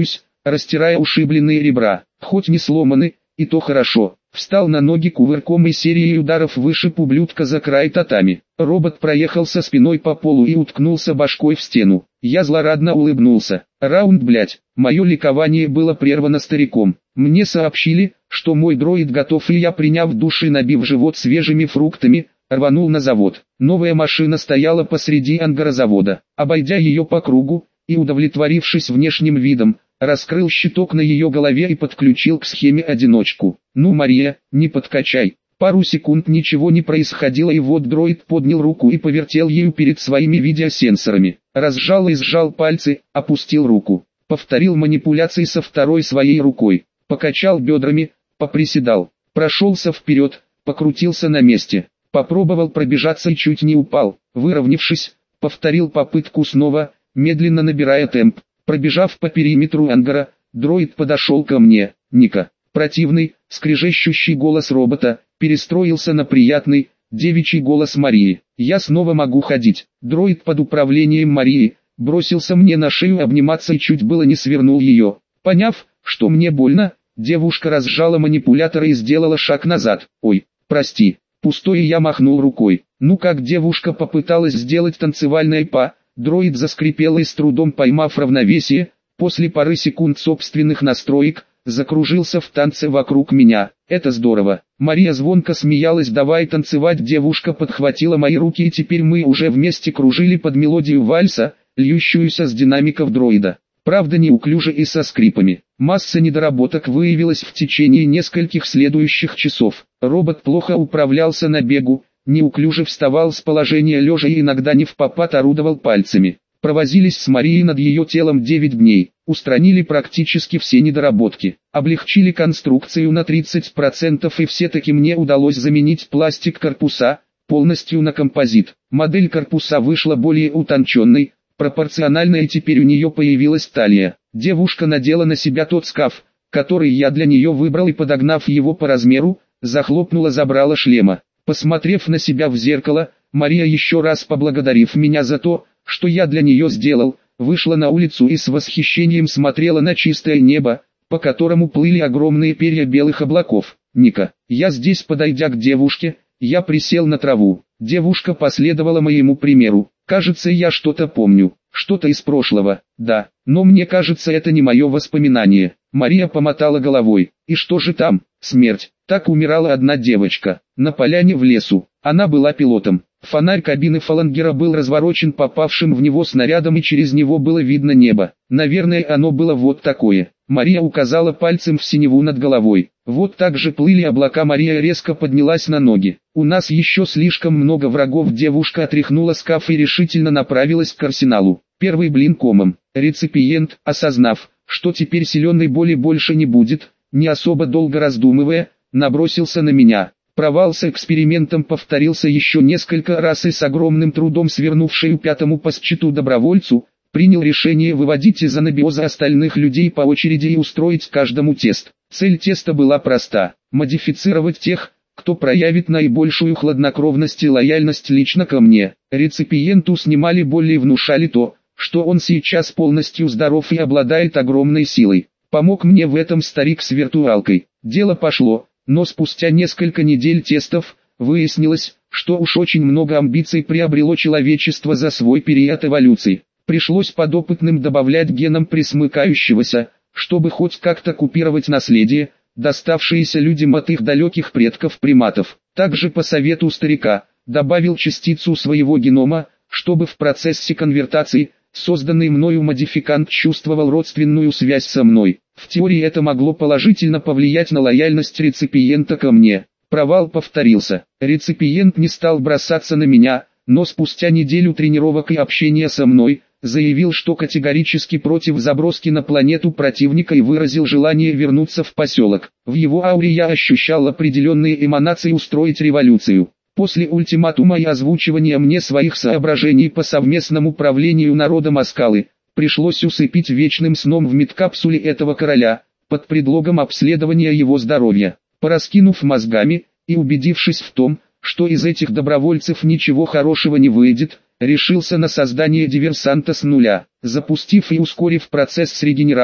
растирая ушибленные ребра. Хоть не сломаны, и то хорошо. Встал на ноги кувырком и серией ударов вышиб ублюдка за край татами. Робот проехался спиной по полу и уткнулся башкой в стену. Я злорадно улыбнулся. Раунд, блять. Мое ликование было прервано стариком. Мне сообщили, что мой дроид готов, и я, приняв душ и набив живот свежими фруктами, рванул на завод. Новая машина стояла посреди ангара завода. Обойдя ее по кругу и удовлетворившись внешним видом, раскрыл щиток на ее голове и подключил к схеме одиночку. «Ну, Мария, не подкачай». Пару секунд ничего не происходило, и вот дроид поднял руку и повертел ею перед своими видеосенсорами. Разжал и сжал пальцы, опустил руку. Повторил манипуляции со второй своей рукой. Покачал бедрами, поприседал. Прошелся вперед, покрутился на месте. Попробовал пробежаться и чуть не упал. Выровнявшись, повторил попытку снова, медленно набирая темп. Пробежав по периметру ангара, дроид подошел ко мне. «Ника». Противный, скрежещущий голос робота перестроился на приятный, девичий голос Марии. «Я снова могу ходить». Дроид под управлением Марии бросился мне на шею обниматься и чуть было не свернул ее. Поняв, что мне больно, девушка разжала манипулятор и сделала шаг назад. «Ой, прости». Пустое я махнул рукой. Ну как девушка попыталась сделать танцевальное па, дроид заскрипел и с трудом поймав равновесие, после пары секунд собственных настроек, закружился в танце вокруг меня. Это здорово. Мария звонко смеялась. «Давай танцевать». Девушка подхватила мои руки, и теперь мы уже вместе кружили под мелодию вальса, льющуюся с динамиков дроида. Правда, неуклюже и со скрипами. Масса недоработок выявилась в течение нескольких следующих часов. Робот плохо управлялся на бегу, неуклюже вставал с положения лежа и иногда невпопад орудовал пальцами. Провозились с Марией над ее телом 9 дней, устранили практически все недоработки, облегчили конструкцию на 30%, и все-таки мне удалось заменить пластик корпуса полностью на композит. Модель корпуса вышла более утонченной, пропорциональной, и теперь у нее появилась талия. Девушка надела на себя тот скаф, который я для нее выбрал, и подогнав его по размеру, захлопнула забрала шлема. Посмотрев на себя в зеркало, Мария, еще раз поблагодарив меня за то, что я для нее сделал, вышла на улицу и с восхищением смотрела на чистое небо, по которому плыли огромные перья белых облаков. «Ника». Я здесь, подойдя к девушке, я присел на траву. Девушка последовала моему примеру. «Кажется, я что-то помню, что-то из прошлого». «Да, но мне кажется, это не мое воспоминание». Мария помотала головой. «И что же там?» «Смерть». Так умирала одна девочка, на поляне в лесу. Она была пилотом. Фонарь кабины фалангера был разворочен попавшим в него снарядом, и через него было видно небо. Наверное, оно было вот такое. Мария указала пальцем в синеву над головой. Вот так же плыли облака. Мария резко поднялась на ноги. «У нас еще слишком много врагов». Девушка отряхнула скаф и решительно направилась к арсеналу. Первый блин комом. Реципиент, осознав, что теперь силенной боли больше не будет, не особо долго раздумывая, набросился на меня. Провал с экспериментом повторился еще несколько раз, и с огромным трудом свернувший пятому по счету добровольцу, принял решение выводить из анабиоза остальных людей по очереди и устроить каждому тест. Цель теста была проста – модифицировать тех, кто проявит наибольшую хладнокровность и лояльность лично ко мне. Реципиенту снимали боль и внушали то, что он сейчас полностью здоров и обладает огромной силой. Помог мне в этом старик с виртуалкой. Дело пошло. Но спустя несколько недель тестов, выяснилось, что уж очень много амбиций приобрело человечество за свой период эволюции. Пришлось подопытным добавлять геном присмыкающегося, чтобы хоть как-то купировать наследие, доставшееся людям от их далеких предков-приматов. Также по совету старика, добавил частицу своего генома, чтобы в процессе конвертации, созданный мною модификант чувствовал родственную связь со мной. В теории это могло положительно повлиять на лояльность реципиента ко мне. Провал повторился. Реципиент не стал бросаться на меня, но спустя неделю тренировок и общения со мной, заявил, что категорически против заброски на планету противника, и выразил желание вернуться в поселок. В его ауре я ощущал определенные эманации устроить революцию. После ультиматума и озвучивания мне своих соображений по совместному правлению народом Аскалы, пришлось усыпить вечным сном в медкапсуле этого короля, под предлогом обследования его здоровья. Пораскинув мозгами, и убедившись в том, что из этих добровольцев ничего хорошего не выйдет, решился на создание диверсанта с нуля. Запустив и ускорив процесс регенерации,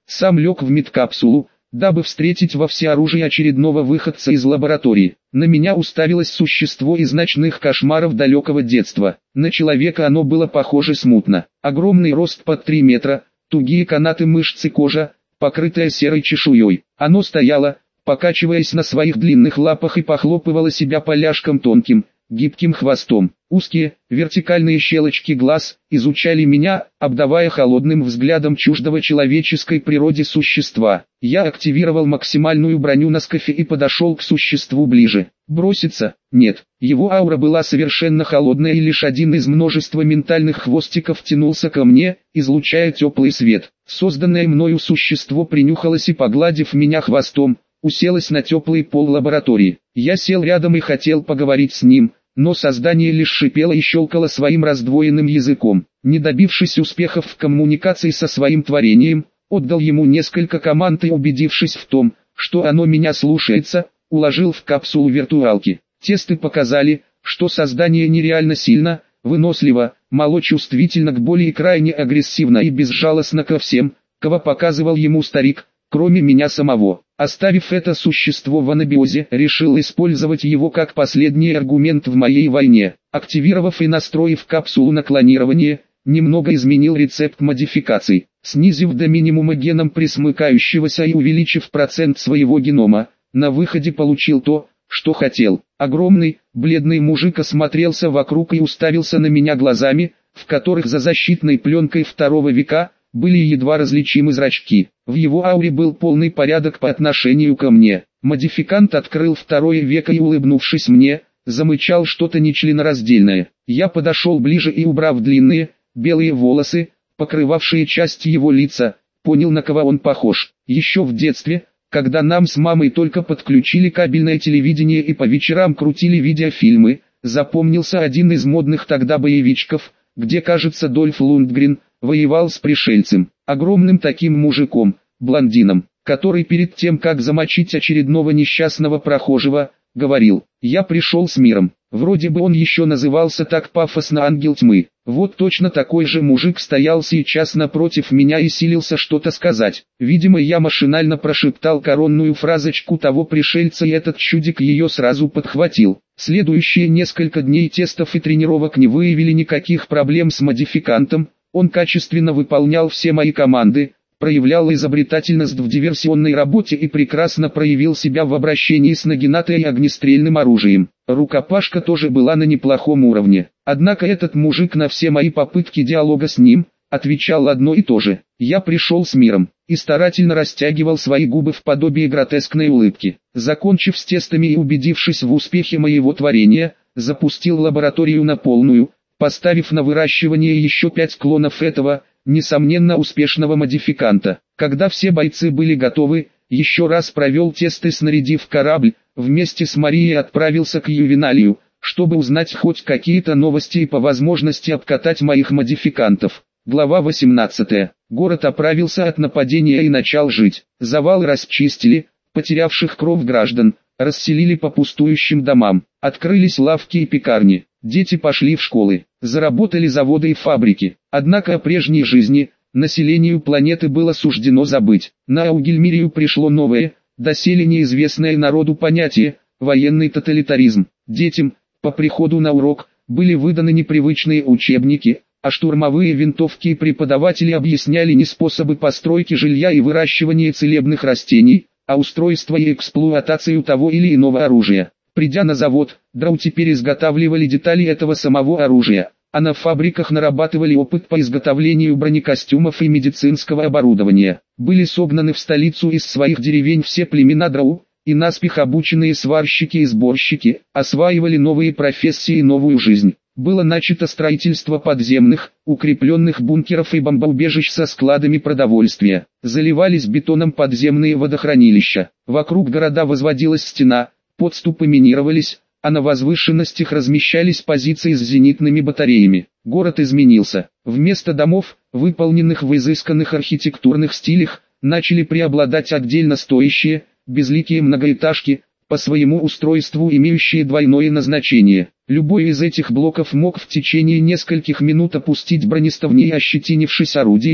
сам лег в медкапсулу, дабы встретить во всеоружии очередного выходца из лаборатории. На меня уставилось существо из ночных кошмаров далекого детства. На человека оно было похоже смутно. Огромный рост под 3 метра, тугие канаты мышц и кожа, покрытая серой чешуей. Оно стояло, покачиваясь на своих длинных лапах, и похлопывало себя по ляжкам тонким, гибким хвостом. Узкие, вертикальные щелочки глаз изучали меня, обдавая холодным взглядом чуждого человеческой природе существа. Я активировал максимальную броню на скафе и подошел к существу ближе. Броситься? Нет. Его аура была совершенно холодная, и лишь один из множества ментальных хвостиков тянулся ко мне, излучая теплый свет. Созданное мною существо принюхалось и, погладив меня хвостом, уселось на теплый пол лаборатории. Я сел рядом и хотел поговорить с ним, но создание лишь шипело и щелкало своим раздвоенным языком. Не добившись успехов в коммуникации со своим творением, отдал ему несколько команд и, убедившись в том, что оно меня слушается, уложил в капсулу виртуалки. Тесты показали, что создание нереально сильно, выносливо, малочувствительно к боли и крайне агрессивно и безжалостно ко всем, кого показывал ему старик, кроме меня самого. Оставив это существо в анабиозе, решил использовать его как последний аргумент в моей войне. Активировав и настроив капсулу на клонирование, немного изменил рецепт модификаций, снизив до минимума геном присмыкающегося и увеличив процент своего генома. На выходе получил то, что хотел. Огромный, бледный мужик осмотрелся вокруг и уставился на меня глазами, в которых за защитной пленкой 2 века были едва различимы зрачки. В его ауре был полный порядок по отношению ко мне. Модификант открыл 2 веко и, улыбнувшись мне, замычал что-то нечленораздельное. Я подошел ближе и, убрав длинные, белые волосы, покрывавшие часть его лица, понял, на кого он похож. Еще в детстве, когда нам с мамой только подключили кабельное телевидение и по вечерам крутили видеофильмы, запомнился один из модных тогда боевичков, где, кажется, Дольф Лундгрен воевал с пришельцем, огромным таким мужиком, блондином, который перед тем, как замочить очередного несчастного прохожего, говорил: «Я пришел с миром». Вроде бы он еще назывался так пафосно «Ангел тьмы». Вот точно такой же мужик стоял сейчас напротив меня и силился что-то сказать. Видимо, я машинально прошептал коронную фразочку того пришельца, и этот чудик ее сразу подхватил. Следующие несколько дней тестов и тренировок не выявили никаких проблем с модификантом. Он качественно выполнял все мои команды, проявлял изобретательность в диверсионной работе и прекрасно проявил себя в обращении с нагинатой и огнестрельным оружием. Рукопашка тоже была на неплохом уровне. Однако этот мужик на все мои попытки диалога с ним отвечал одно и то же: «Я пришел с миром», и старательно растягивал свои губы в подобие гротескной улыбки. Закончив с тестами и убедившись в успехе моего творения, запустил лабораторию на полную, поставив на выращивание еще 5 клонов этого, несомненно, успешного модификанта. Когда все бойцы были готовы, еще раз провел тесты, снарядив корабль, вместе с Марией отправился к Ювеналию, чтобы узнать хоть какие-то новости и по возможности обкатать моих модификантов. Глава 18. Город оправился от нападения и начал жить. Завалы расчистили, потерявших кровь граждан расселили по пустующим домам, открылись лавки и пекарни, дети пошли в школы, заработали заводы и фабрики. Однако о прежней жизни населению планеты было суждено забыть. На Аугельмирию пришло новое, доселе неизвестное народу понятие – военный тоталитаризм. Детям, по приходу на урок, были выданы непривычные учебники, а штурмовые винтовки и преподаватели объясняли не способы постройки жилья и выращивания целебных растений, а устройство и эксплуатацию того или иного оружия. Придя на завод, драу теперь изготавливали детали этого самого оружия, а на фабриках нарабатывали опыт по изготовлению бронекостюмов и медицинского оборудования. Были согнаны в столицу из своих деревень все племена драу, и наспех обученные сварщики и сборщики осваивали новые профессии и новую жизнь. Было начато строительство подземных, укрепленных бункеров и бомбоубежищ со складами продовольствия. Заливались бетоном подземные водохранилища. Вокруг города возводилась стена, подступы минировались, а на возвышенностях размещались позиции с зенитными батареями. Город изменился. Вместо домов, выполненных в изысканных архитектурных стилях, начали преобладать отдельно стоящие, безликие многоэтажки, по своему устройству имеющие двойное назначение. Любой из этих блоков мог в течение нескольких минут опустить бронеставни и, ощетинившись орудиями,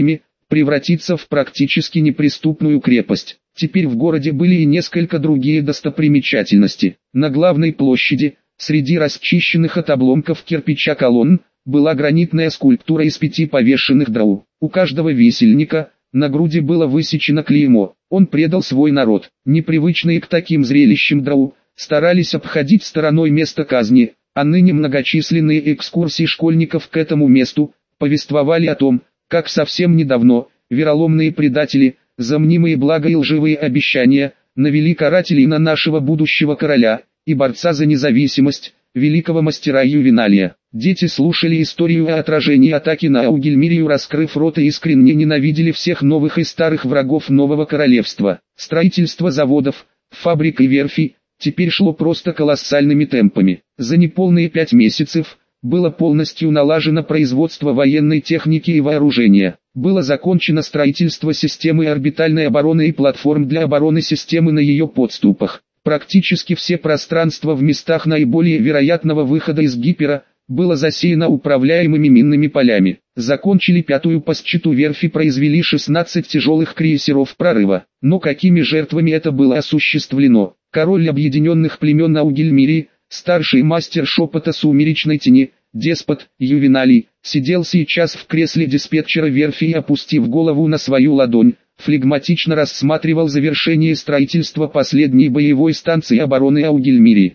превратиться в практически неприступную крепость. Теперь в городе были и несколько другие достопримечательности. На главной площади, среди расчищенных от обломков кирпича колонн, была гранитная скульптура из 5 повешенных драу. У каждого висельника на груди было высечено клеймо. Он предал свой народ. Непривычные к таким зрелищам драу старались обходить стороной место казни, а ныне многочисленные экскурсии школьников к этому месту повествовали о том, как совсем недавно вероломные предатели, за мнимые блага и лживые обещания, навели карателей на нашего будущего короля и борца за независимость, великого мастера Ювеналия. Дети слушали историю о отражении атаки на Аугельмирию, раскрыв рот, и искренне ненавидели всех новых и старых врагов нового королевства. Строительство заводов, фабрик и верфей теперь шло просто колоссальными темпами. За неполные 5 месяцев было полностью налажено производство военной техники и вооружения. Было закончено строительство системы орбитальной обороны и платформ для обороны системы на ее подступах. Практически все пространства в местах наиболее вероятного выхода из гипера было засеяно управляемыми минными полями. Закончили 5-ю по счету верфь и произвели 16 тяжелых крейсеров прорыва. Но какими жертвами это было осуществлено? Король объединенных племен Аугельмирии, старший мастер шепота сумеречной тени, деспот Ювеналий, сидел сейчас в кресле диспетчера верфи и, опустив голову на свою ладонь, флегматично рассматривал завершение строительства последней боевой станции обороны Аугельмирии.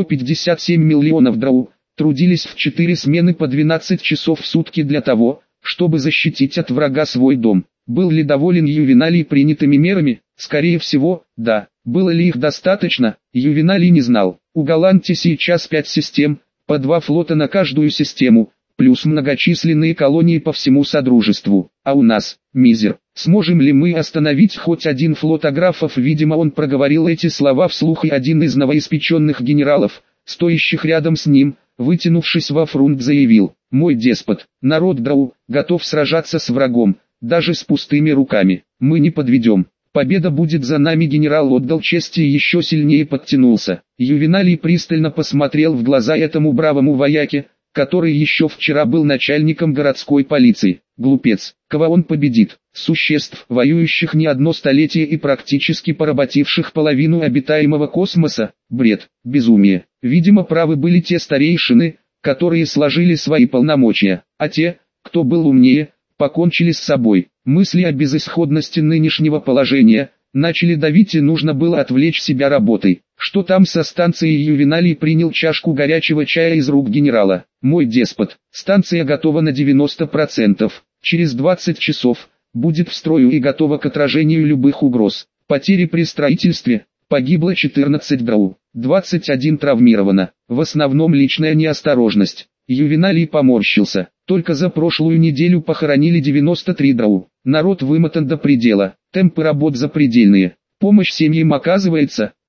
157 миллионов драу трудились в 4 смены по 12 часов в сутки для того, чтобы защитить от врага свой дом. Был ли доволен Ювеналий принятыми мерами? Скорее всего, да. Было ли их достаточно? Ювеналий не знал. У Галанти сейчас 5 систем, по 2 флота на каждую систему, плюс многочисленные колонии по всему Содружеству. А у нас – мизер. Сможем ли мы остановить хоть один флот аграфов? Видимо, он проговорил эти слова вслух, и один из новоиспеченных генералов, стоящих рядом с ним, вытянувшись во фрунт, заявил: «Мой деспот, народ драу, готов сражаться с врагом, даже с пустыми руками. Мы не подведем. Победа будет за нами». Генерал отдал честь и еще сильнее подтянулся. Ювеналий пристально посмотрел в глаза этому бравому вояке, который еще вчера был начальником городской полиции. Глупец, кого он победит? Существ, воюющих не одно столетие и практически поработивших половину обитаемого космоса? Бред, безумие. Видимо, правы были те старейшины, которые сложили свои полномочия, а те, кто был умнее, покончили с собой. Мысли о безысходности нынешнего положения начали давить, и нужно было отвлечь себя работой. Что там со станцией? Ювеналий принял чашку горячего чая из рук генерала. «Мой деспот, станция готова на 90%. Через 20 часов будет в строю и готова к отражению любых угроз. Потери при строительстве: погибло 14 драу, 21 травмировано, в основном личная неосторожность». Ювеналий поморщился. Только за прошлую неделю похоронили 93 драу. Народ вымотан до предела, темпы работ запредельные. Помощь семьям оказывается